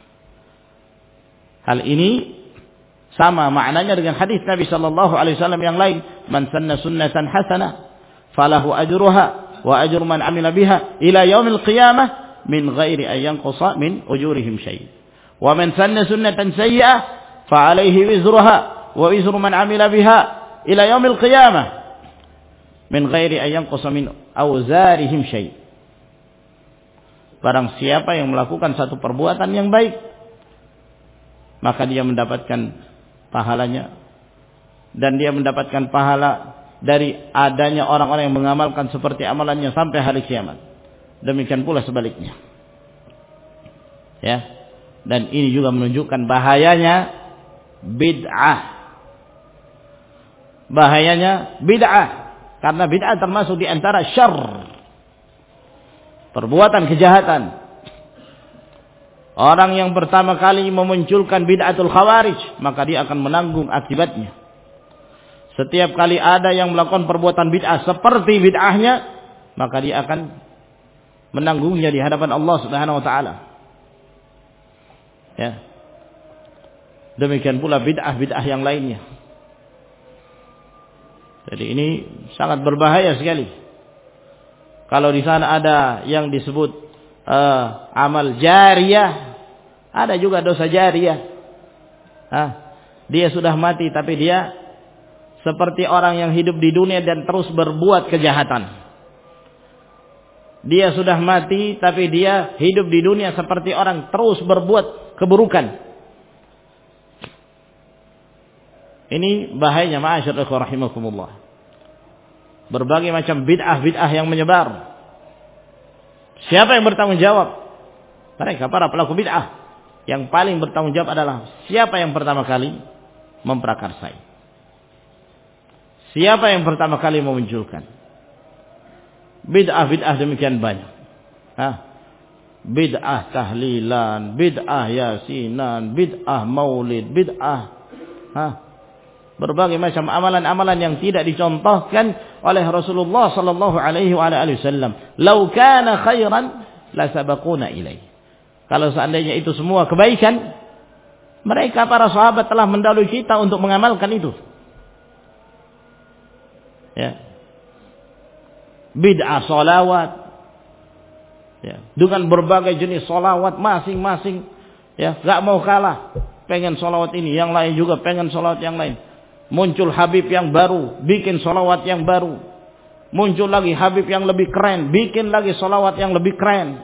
Hal ini sama maknanya dengan hadis Nabi sallallahu alaihi wasallam yang lain, man sanna sunnatan hasanah falahu ajruha wa ajru man amila biha ila yaumil qiyamah min ghairi an yanqusa min ujurihim syai'. Wa man sanna sunnatan sayyi'ah fa alaihi wizruha wa wizru man amila biha ila yaumil qiyamah min ghairi an yanqusa min awzarihim syai'. Barang siapa yang melakukan satu perbuatan yang baik, maka dia mendapatkan pahalanya, dan dia mendapatkan pahala dari adanya orang-orang yang mengamalkan seperti amalannya sampai hari kiamat. Demikian pula sebaliknya. Ya. Dan ini juga menunjukkan bahayanya bid'ah. Bahayanya bid'ah. Karena bid'ah termasuk di antara syarr. Perbuatan kejahatan. Orang yang pertama kali memunculkan bid'atul khawarij, maka dia akan menanggung akibatnya. Setiap kali ada yang melakukan perbuatan bid'ah seperti bid'ahnya, maka dia akan menanggungnya di hadapan Allah Subhanahu wa taala. Ya. Demikian pula bid'ah-bid'ah yang lainnya. Jadi ini sangat berbahaya sekali. Kalau di sana ada yang disebut amal jariyah, ada juga dosa jariyah. Dia sudah mati tapi dia seperti orang yang hidup di dunia dan terus berbuat kejahatan. Dia sudah mati tapi dia hidup di dunia seperti orang terus berbuat keburukan. Ini bahayanya, ma'asyiral ikhwah rahimakumullah. Berbagai macam bid'ah-bid'ah yang menyebar. Siapa yang bertanggung jawab? Mereka para pelaku bid'ah. Yang paling bertanggung jawab adalah siapa yang pertama kali memprakarsai. Siapa yang pertama kali memunculkan. Bid'ah-bid'ah demikian banyak. Bid'ah tahlilan, bid'ah yasinan, bid'ah maulid, bid'ah. Berbagai macam amalan-amalan yang tidak dicontohkan oleh Rasulullah sallallahu alaihi wasallam. Lau kana khairan la sabaquna ilaih. Kalau seandainya itu semua kebaikan, mereka para sahabat telah mendahului kita untuk mengamalkan itu. Ya. Bid'ah sholawat. Ya, dengan berbagai jenis sholawat masing-masing, ya, enggak mau kalah. Pengen sholawat ini, yang lain juga pengen sholawat yang lain. Muncul Habib yang baru, bikin sholawat yang baru. Muncul lagi Habib yang lebih keren, bikin lagi sholawat yang lebih keren.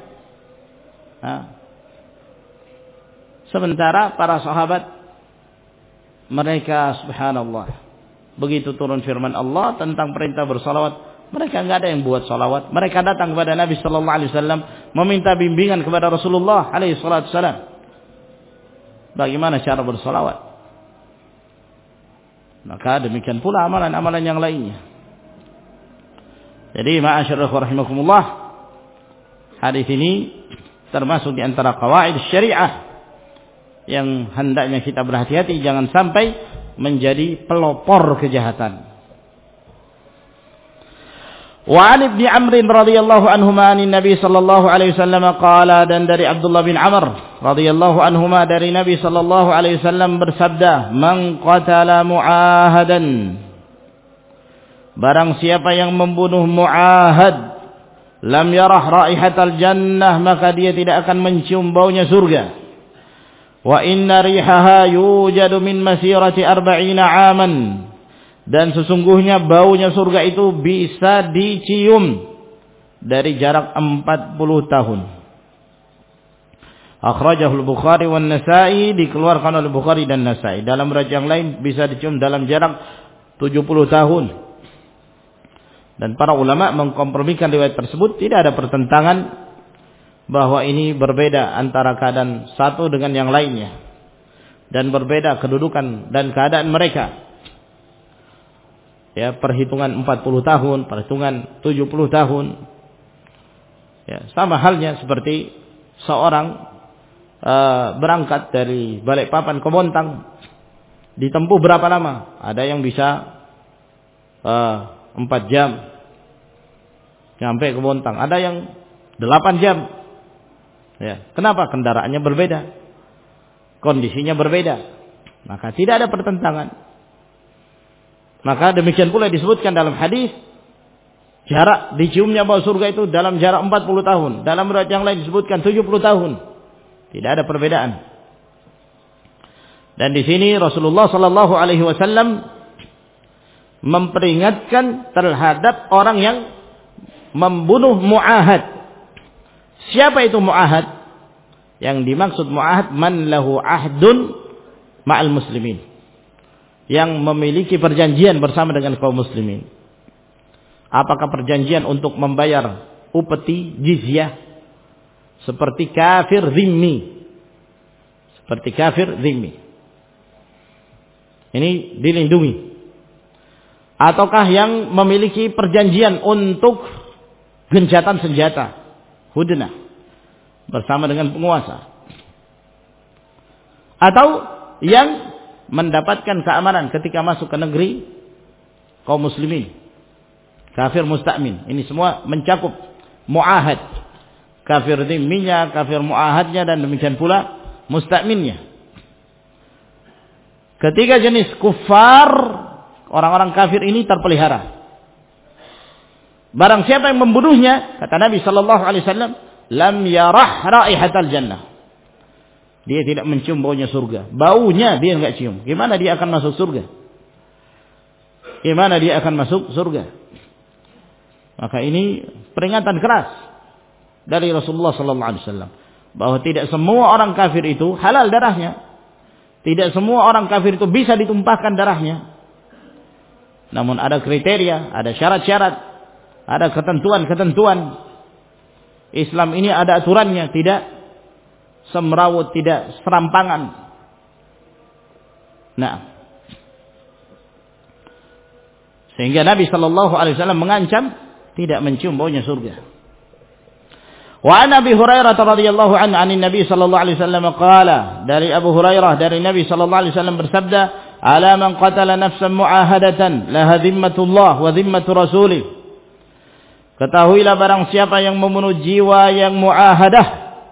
Sementara para sahabat, mereka subhanallah, begitu turun firman Allah tentang perintah bersalawat, mereka enggak ada yang buat salawat. Mereka datang kepada Nabi sallallahu alaihi wasallam meminta bimbingan kepada Rasulullah alaihi salatu wasallam. Bagaimana cara bersalawat? Maka demikian pula amalan-amalan yang lainnya. Jadi ma'asyiral ikhwah rahimakumullah, hadis ini termasuk di antara qawaid syariah yang hendaknya kita berhati-hati jangan sampai menjadi pelopor kejahatan. Wa 'an Ibnu Amr radhiyallahu anhuma 'an Nabi sallallahu alaihi wasallam qala, dan dari Abdullah bin Amr radhiyallahu anhuma dari Nabi sallallahu alaihi wasallam bersabda, "Man qatala mu'ahadan, barang siapa yang membunuh mu'ahad, lam yarah raihatal jannah, maka dia tidak akan mencium baunya surga. Wa inna rihaha yujadu min masirati 40 aman, dan sesungguhnya baunya surga itu bisa dicium dari jarak 40 tahun. Akhrajahu al-Bukhari wan Nasa'i, dikeluarkan oleh Bukhari dan Nasa'i. Dalam riwayat yang lain bisa dicium dalam jarak 70 tahun. Dan para ulama mengkompromikan riwayat tersebut, tidak ada pertentangan bahwa ini berbeda antara keadaan satu dengan yang lainnya, dan berbeda kedudukan dan keadaan mereka. Ya, perhitungan 40 tahun, perhitungan 70 tahun. Ya, sama halnya seperti seorang berangkat dari Balikpapan ke Bontang, ditempuh berapa lama? Ada yang bisa 4 jam sampai ke Bontang, ada yang 8 jam. Ya, kenapa? Kendaraannya berbeda, kondisinya berbeda, maka tidak ada pertentangan. Maka demikian pula disebutkan dalam hadis, jarak diciumnya bau surga itu dalam jarak 40 tahun. Dalam riwayat yang lain disebutkan 70 tahun. Tidak ada perbedaan. Dan di sini Rasulullah sallallahu alaihi wasallam memperingatkan terhadap orang yang membunuh mu'ahad. Siapa itu mu'ahad? Yang dimaksud mu'ahad man lahu ahdun ma'al muslimin, yang memiliki perjanjian bersama dengan kaum muslimin. Apakah perjanjian untuk membayar upeti jizyah seperti kafir zimmi, Seperti kafir zimmi. Ini dilindungi. Ataukah yang memiliki perjanjian untuk gencatan senjata, hudnah, bersama dengan penguasa. Atau yang mendapatkan keamanan ketika masuk ke negeri kaum muslimin. Kafir musta'min. Ini semua mencakup mu'ahad. Kafir dhimminya, kafir mu'ahadnya, dan demikian pula musta'minnya. Ketiga jenis kufar, orang-orang kafir ini terpelihara. Barang siapa yang membunuhnya, kata Nabi sallallahu alaihi wasallam, lam yarah raihatal jannah. Dia tidak mencium baunya surga. Baunya dia enggak cium. Gimana dia akan masuk surga? Gimana dia akan masuk surga? Maka ini peringatan keras dari Rasulullah sallallahu alaihi wasallam bahwa tidak semua orang kafir itu halal darahnya. Tidak semua orang kafir itu bisa ditumpahkan darahnya. Namun ada kriteria, ada syarat-syarat, ada ketentuan-ketentuan. Islam ini ada aturannya, tidak semrawut, tidak serampangan. Nah, sehingga Nabi sallallahu alaihi wasallam mengancam tidak mencium baunya surga. Wa an Abi Hurairah radhiyallahu anhu 'an Nabi sallallahu alaihi wasallam qala, dari Abu Hurairah dari Nabi sallallahu alaihi wasallam bersabda, ala man qatala nafsan mu'ahadatan laha dhimmatullah wa dhimmatu rasulih. Ketahuilah barang siapa yang membunuh jiwa yang mu'ahadah,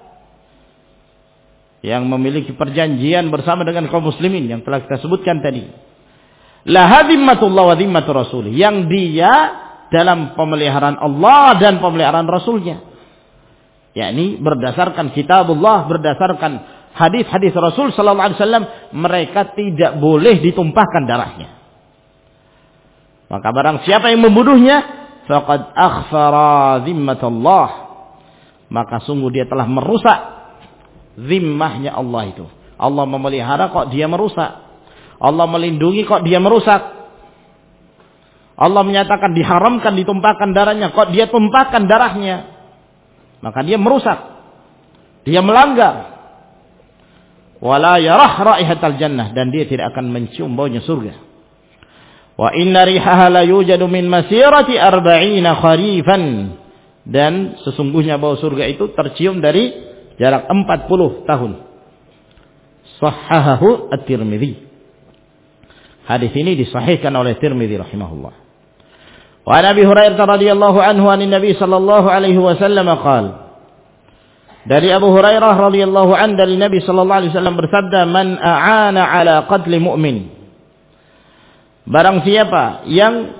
yang memiliki perjanjian bersama dengan kaum muslimin yang telah kita sebutkan tadi, laha dhimmatullah wa dhimmatu rasulih, yang dia dalam pemeliharaan Allah dan pemeliharaan Rasulnya, yakni berdasarkan kitabullah, berdasarkan hadis-hadis Rasul sallallahu alaihi wasallam, mereka tidak boleh ditumpahkan darahnya. Maka barang siapa yang membunuhnya, faqad akhfara dhimmatullah, maka sungguh dia telah merusak zimmahnya Allah itu. Allah memelihara kok dia merusak. Allah melindungi kok dia merusak. Allah menyatakan diharamkan ditumpahkan darahnya, kok dia tumpahkan darahnya. Maka dia merusak. Dia melanggar. Wala yarah raihatal jannah, dan dia tidak akan mencium baunya surga. Wa inna rihaha la yujadu min masirati 40 kharifan, dan sesungguhnya bau surga itu tercium dari jarak 40 tahun. Sahhahahu at-Tirmidzi. Hadis ini disahihkan oleh Tirmidzi rahimahullah. Wa Nabi Hurairah radhiyallahu anhu an Nabi sallallahu alaihi wasallam qala, dari Abu Hurairah radhiyallahu anhu dari Nabi sallallahu alaihi wasallam bersabda, man a'ana ala qatli mu'min, barang siapa yang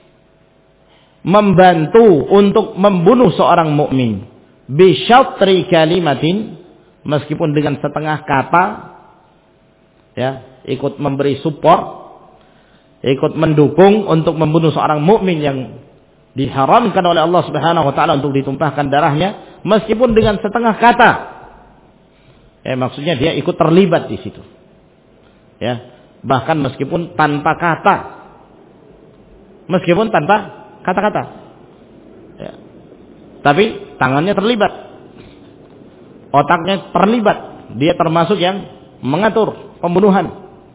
membantu untuk membunuh seorang mukmin, bi syatri kalimatin, meskipun dengan setengah kata, ya, ikut memberi support, ikut mendukung untuk membunuh seorang mukmin yang diharamkan oleh Allah Subhanahu wa taala untuk ditumpahkan darahnya, meskipun dengan setengah kata. Maksudnya dia ikut terlibat di situ. Ya, bahkan meskipun tanpa kata. Meskipun tanpa kata-kata. Ya. Tapi tangannya terlibat. Otaknya terlibat. Dia termasuk yang mengatur pembunuhan.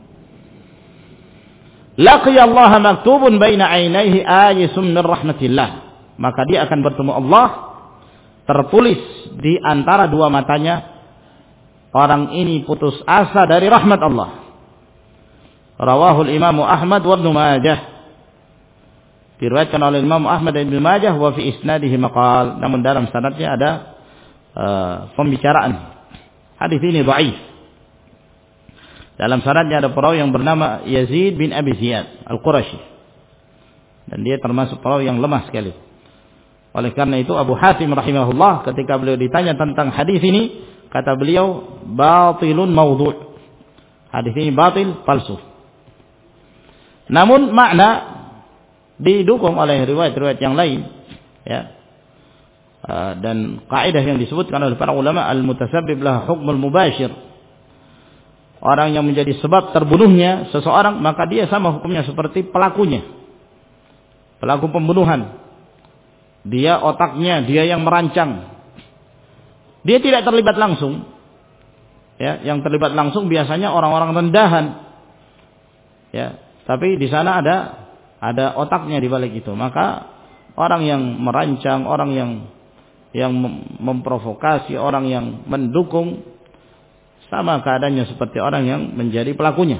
Laqiya Allah maktubun baina ainaihi ayisun min rahmatillah, maka dia akan bertemu Allah, tertulis di antara dua matanya, orang ini putus asa dari rahmat Allah. Rawahul Imam Ahmad wa Ibnu Majah, diriwayatkan oleh Imam Ahmad dan Ibnu Majah, wa fi isnadihi maqal, namun dalam sanadnya ada pembicaraan. Hadis ini dhaif. Dalam sanadnya ada perawi yang bernama Yazid bin Abi Ziyad Al-Qurashi, dan dia termasuk perawi yang lemah sekali. Oleh karena itu Abu Hatim rahimahullah, ketika beliau ditanya tentang hadis ini, kata beliau, batilun maudhu', hadis ini batil, palsu. Namun makna didukung oleh riwayat-riwayat yang lain, ya. Dan kaidah yang disebutkan oleh para ulama, al-mutasabbib lah hukmul mubashir, orang yang menjadi sebab terbunuhnya seseorang, maka dia sama hukumnya seperti pelakunya, pelaku pembunuhan. Dia otaknya, dia yang merancang. Dia tidak terlibat langsung, Ya, yang terlibat langsung biasanya orang-orang rendahan. Ya, tapi di sana ada otaknya di balik itu. Maka orang yang merancang, orang yang memprovokasi, orang yang mendukung, sama keadaannya seperti orang yang menjadi pelakunya.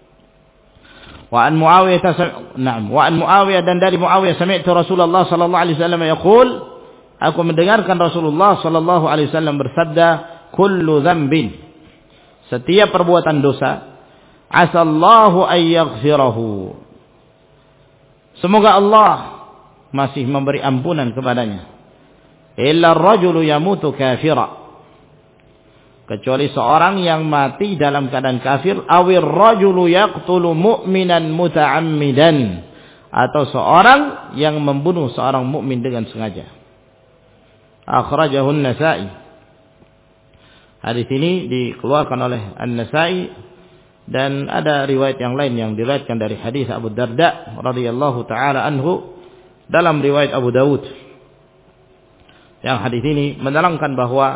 Wa an Muawiyah dan dari Muawiyah sami'tu Rasulullah sallallahu alaihi wasallam yaqul, aku mendengarkan Rasulullah sallallahu alaihi wasallam bersabda, kullu dzambin, setiap perbuatan dosa, asallahu ay yaghfirahu, semoga Allah masih memberi ampunan kepadanya, illa ar-rajulu yamutu kafira, kecuali seorang yang mati dalam keadaan kafir, awir rajulu yaqtulu mu'minan muta'ammidan, atau seorang yang membunuh seorang mukmin dengan sengaja. Akhrajahu an-Nasa'i. Hadis ini dikeluarkan oleh An-Nasa'i, dan ada riwayat yang lain yang diriwayatkan dari hadis Abu Darda radhiyallahu taala anhu dalam riwayat Abu Dawud. Yang hadis ini menerangkan bahwa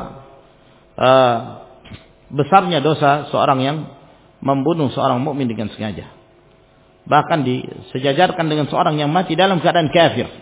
besarnya dosa seorang yang membunuh seorang mukmin dengan sengaja. Bahkan disejajarkan dengan seorang yang mati dalam keadaan kafir.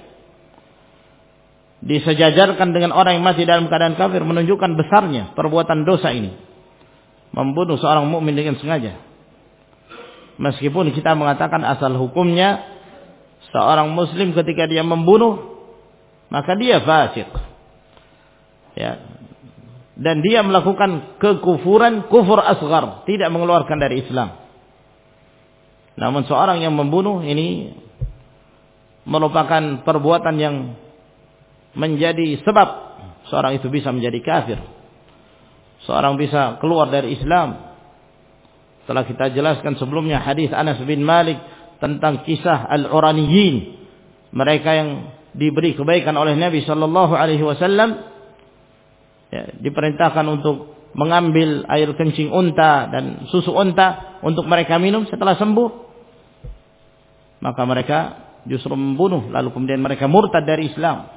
Disejajarkan dengan orang yang mati dalam keadaan kafir, menunjukkan besarnya perbuatan dosa ini. Membunuh seorang mukmin dengan sengaja. Meskipun kita mengatakan asal hukumnya seorang muslim ketika dia membunuh, maka dia fasik. Ya. Dan dia melakukan kekufuran, kufur asghar, tidak mengeluarkan dari Islam. Namun seorang yang membunuh ini merupakan perbuatan yang menjadi sebab seorang itu bisa menjadi kafir. Seorang bisa keluar dari Islam. Telah kita jelaskan sebelumnya hadis Anas bin Malik tentang kisah al-Uraniyin, mereka yang diberi kebaikan oleh Nabi sallallahu alaihi wasallam. Ya, diperintahkan untuk mengambil air kencing unta dan susu unta untuk mereka minum setelah sembuh. Maka mereka justru membunuh, lalu kemudian mereka murtad dari Islam.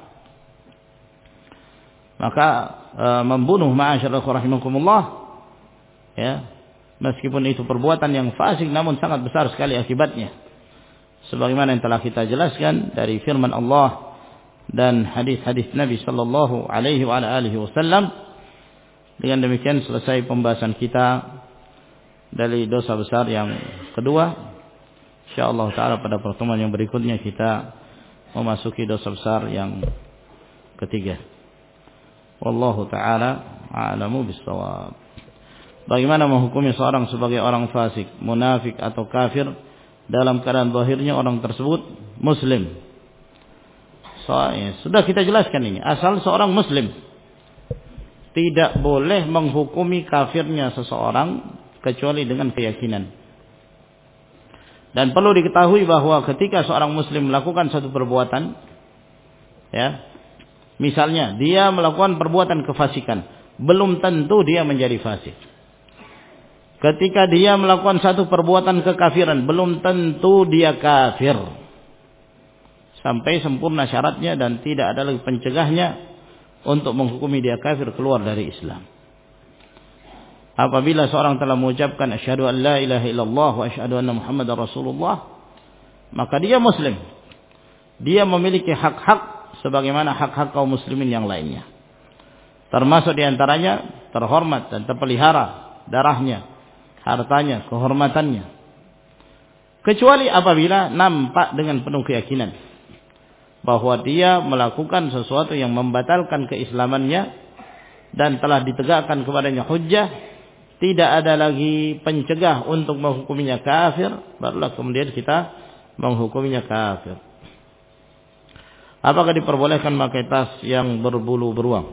Maka membunuh, ma'asyiral rahimakumullah, ya, meskipun itu perbuatan yang fasik, namun sangat besar sekali akibatnya. Sebagaimana yang telah kita jelaskan dari firman Allah dan hadis-hadis Nabi sallallahu alaihi wa alihi wasallam. Dengan demikian selesai pembahasan kita dari dosa besar yang kedua. Insyaallah taala pada pertemuan yang berikutnya kita memasuki dosa besar yang ketiga. Wallahu taala a'lamu bis-shawab. Bagaimana menghukumi seorang sebagai orang fasik, munafik atau kafir dalam keadaan zahirnya orang tersebut muslim? Sudah kita jelaskan ini. Asal seorang muslim, tidak boleh menghukumi kafirnya seseorang kecuali dengan keyakinan. Dan perlu diketahui bahwa ketika seorang muslim melakukan satu perbuatan, ya, misalnya dia melakukan perbuatan kefasikan, belum tentu dia menjadi fasik. Ketika dia melakukan satu perbuatan kekafiran, belum tentu dia kafir. Sampai sempurna syaratnya dan tidak ada lagi pencegahnya untuk menghukumi dia kafir, keluar dari Islam. Apabila seorang telah mengucapkan asyhadu an la ilaha illallah wa asyhadu anna muhammadar rasulullah, maka dia muslim. Dia memiliki hak-hak sebagaimana hak-hak kaum muslimin yang lainnya. Termasuk diantaranya terhormat dan terpelihara darahnya, hartanya, kehormatannya. Kecuali apabila nampak dengan penuh keyakinan bahwa dia melakukan sesuatu yang membatalkan keislamannya dan telah ditegakkan kepadanya hujjah, tidak ada lagi pencegah untuk menghukuminya kafir, barulah kemudian kita menghukuminya kafir. Apakah diperbolehkan pakai tas yang berbulu beruang?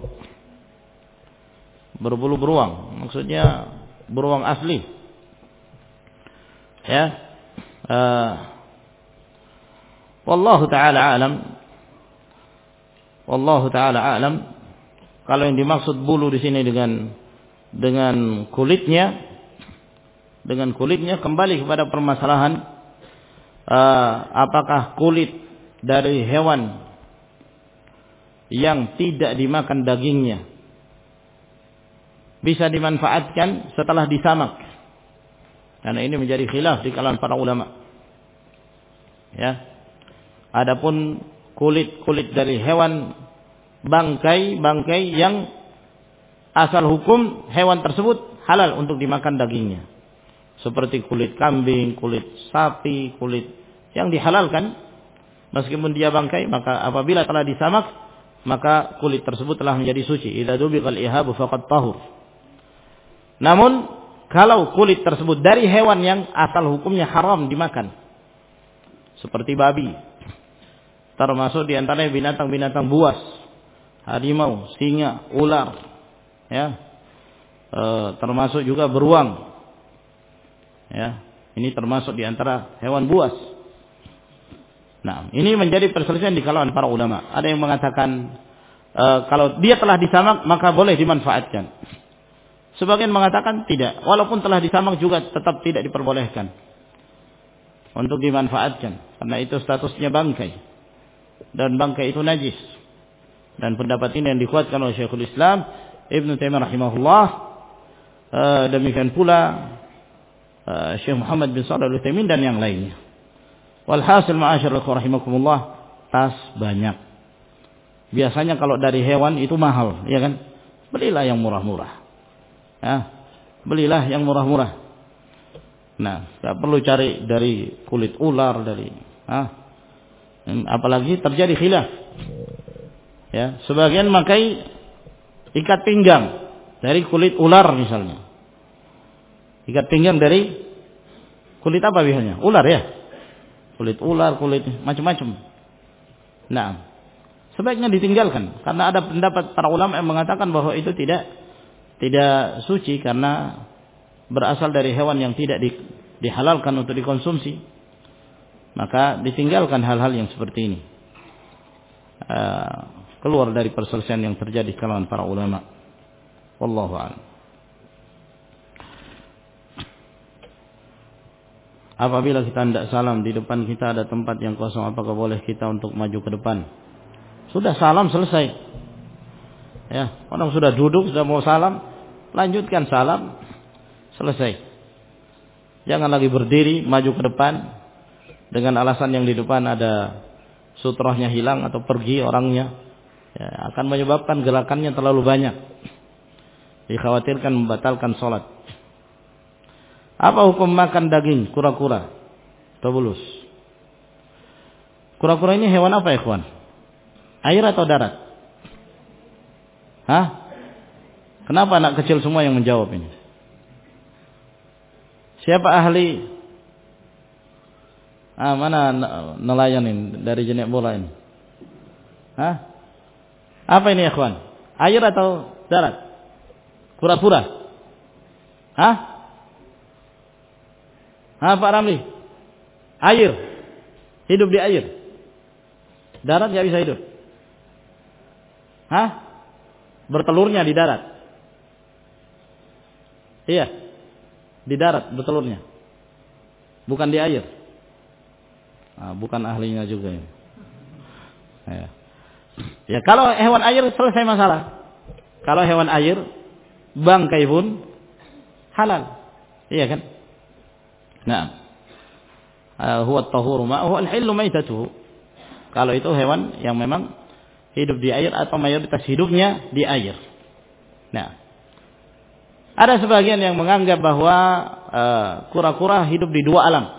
Berbulu beruang, maksudnya beruang asli. Ya. Wallahu taala alam. Wallahu taala alam. Kalau yang dimaksud bulu di sini dengan kulitnya, kembali kepada permasalahan apakah kulit dari hewan yang tidak dimakan dagingnya bisa dimanfaatkan setelah disamak. Karena ini menjadi khilaf di kalangan para ulama. Ya. Adapun kulit dari hewan bangkai yang asal hukum hewan tersebut halal untuk dimakan dagingnya. Seperti kulit kambing, kulit sapi, kulit yang dihalalkan meskipun dia bangkai, maka apabila telah disamak maka kulit tersebut telah menjadi suci. Idza dubiqal ihabu faqad tahur. Namun kalau kulit tersebut dari hewan yang asal hukumnya haram dimakan, seperti babi, termasuk di antaranya binatang-binatang buas, harimau, singa, ular, ya, termasuk juga beruang, ya, ini termasuk di antara hewan buas. Nah, ini menjadi perselisihan di kalangan para ulama. Ada yang mengatakan kalau dia telah disamak maka boleh dimanfaatkan. Sebagian mengatakan tidak, walaupun telah disamak juga tetap tidak diperbolehkan untuk dimanfaatkan, karena itu statusnya bangkai dan bangkai itu najis. Dan pendapat ini yang dikuatkan oleh Syekhul Islam Ibnu Taimiyah rahimahullah, demikian pula Syekh Muhammad bin Shalih Al-Utsaimin dan yang lainnya. Walhasil ma'asyiral rahimakumullah, tas banyak. Biasanya kalau dari hewan itu mahal, ya kan? Belilah yang murah-murah. Ya, belilah yang murah-murah. Nah, tidak perlu cari dari kulit ular, apalagi terjadi khilaf. Ya, sebagian memakai ikat pinggang dari kulit ular misalnya. Ikat pinggang dari kulit apa biasanya? Ular ya. Kulit ular, kulit macam-macam. Nah, sebaiknya ditinggalkan karena ada pendapat para ulama yang mengatakan bahwa itu tidak suci karena berasal dari hewan yang tidak dihalalkan untuk dikonsumsi. Maka ditinggalkan hal-hal yang seperti ini. Keluar dari perselisihan yang terjadi di kalangan para ulama. Wallahu a'lam. Apabila kita hendak salam di depan kita ada tempat yang kosong, apakah boleh kita untuk maju ke depan? Sudah salam selesai. Ya, orang sudah duduk, sudah mau salam, lanjutkan salam, selesai. Jangan lagi berdiri, maju ke depan dengan alasan yang di depan ada sutrahnya hilang atau pergi orangnya, ya, akan menyebabkan gerakannya terlalu banyak, dikhawatirkan membatalkan sholat. Apa hukum makan daging kura-kura atau bulus? Kura-kura ini hewan apa ya kawan? Air atau darat? Hah? Kenapa anak kecil semua yang menjawab ini? Siapa ahli? Mana nelayan ini dari jenis bola ini? Hah? Apa ini ya kawan? Air atau darat? Kura-kura? Hah? Pak Ramli? Air. Hidup di air. Darat nggak bisa hidup. Hah? Bertelurnya di darat. Iya. Di darat bertelurnya. Bukan di air. Bukan ahlinya juga ya. Ya, kalau hewan air selesai masalah. Kalau hewan air bangkai pun halal. Iya kan? Nah. Huwa at-tahuru ma'uhu al-hillu maitatuhu. Kalau itu hewan yang memang hidup di air atau mayoritas hidupnya di air. Nah, ada sebagian yang menganggap bahwa kura-kura hidup di dua alam.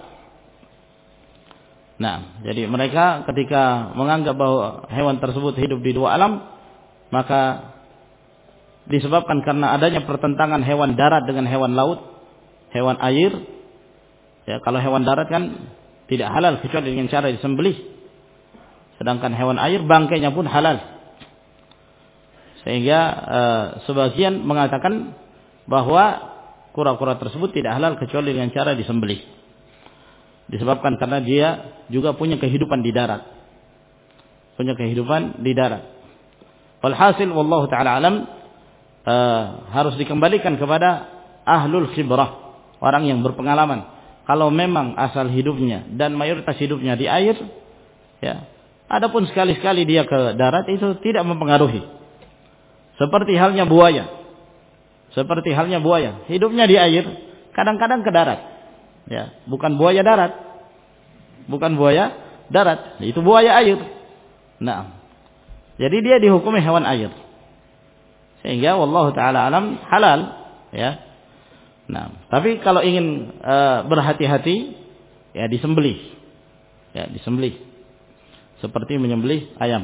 Nah, jadi mereka ketika menganggap bahwa hewan tersebut hidup di dua alam, maka disebabkan karena adanya pertentangan hewan darat dengan hewan laut, hewan air. Ya, kalau hewan darat kan tidak halal kecuali dengan cara disembelih. Sedangkan hewan air bangkainya pun halal. Sehingga sebagian mengatakan bahwa kura-kura tersebut tidak halal kecuali dengan cara disembelih. Disebabkan karena dia juga punya kehidupan di darat. Punya kehidupan di darat. Walhasil wallahu ta'ala alam, harus dikembalikan kepada ahlul khibrah, orang yang berpengalaman. Kalau memang asal hidupnya dan mayoritas hidupnya di air, ya, adapun sekali-sekali dia ke darat itu tidak mempengaruhi. Seperti halnya buaya. Seperti halnya buaya, hidupnya di air, kadang-kadang ke darat. Ya, bukan buaya darat. Bukan buaya darat, itu buaya air. Nah, jadi dia dihukumi hewan air. Sehingga wallahu taala alam halal, ya. Nah, tapi kalau ingin berhati-hati, ya disembelih. Ya, disembelih. Seperti menyembelih ayam.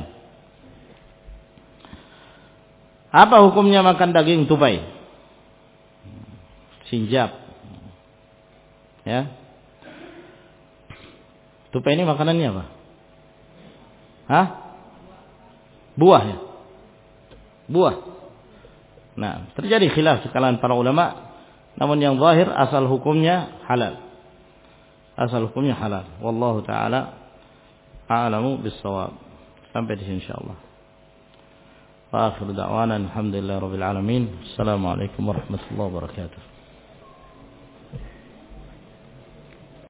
Apa hukumnya makan daging tupai? Sinjab. Ya. Tupai ini makanannya apa? Hah? Buah ya? Buah. Nah, terjadi khilaf di kalangan para ulama, namun yang zahir asal hukumnya halal. Asal hukumnya halal. Wallahu taala a'lamu bis-shawab. Sampai di sini insyaallah. Wa akhiru da'wana alhamdulillahirabbil alamin. Assalamualaikum warahmatullahi wabarakatuh.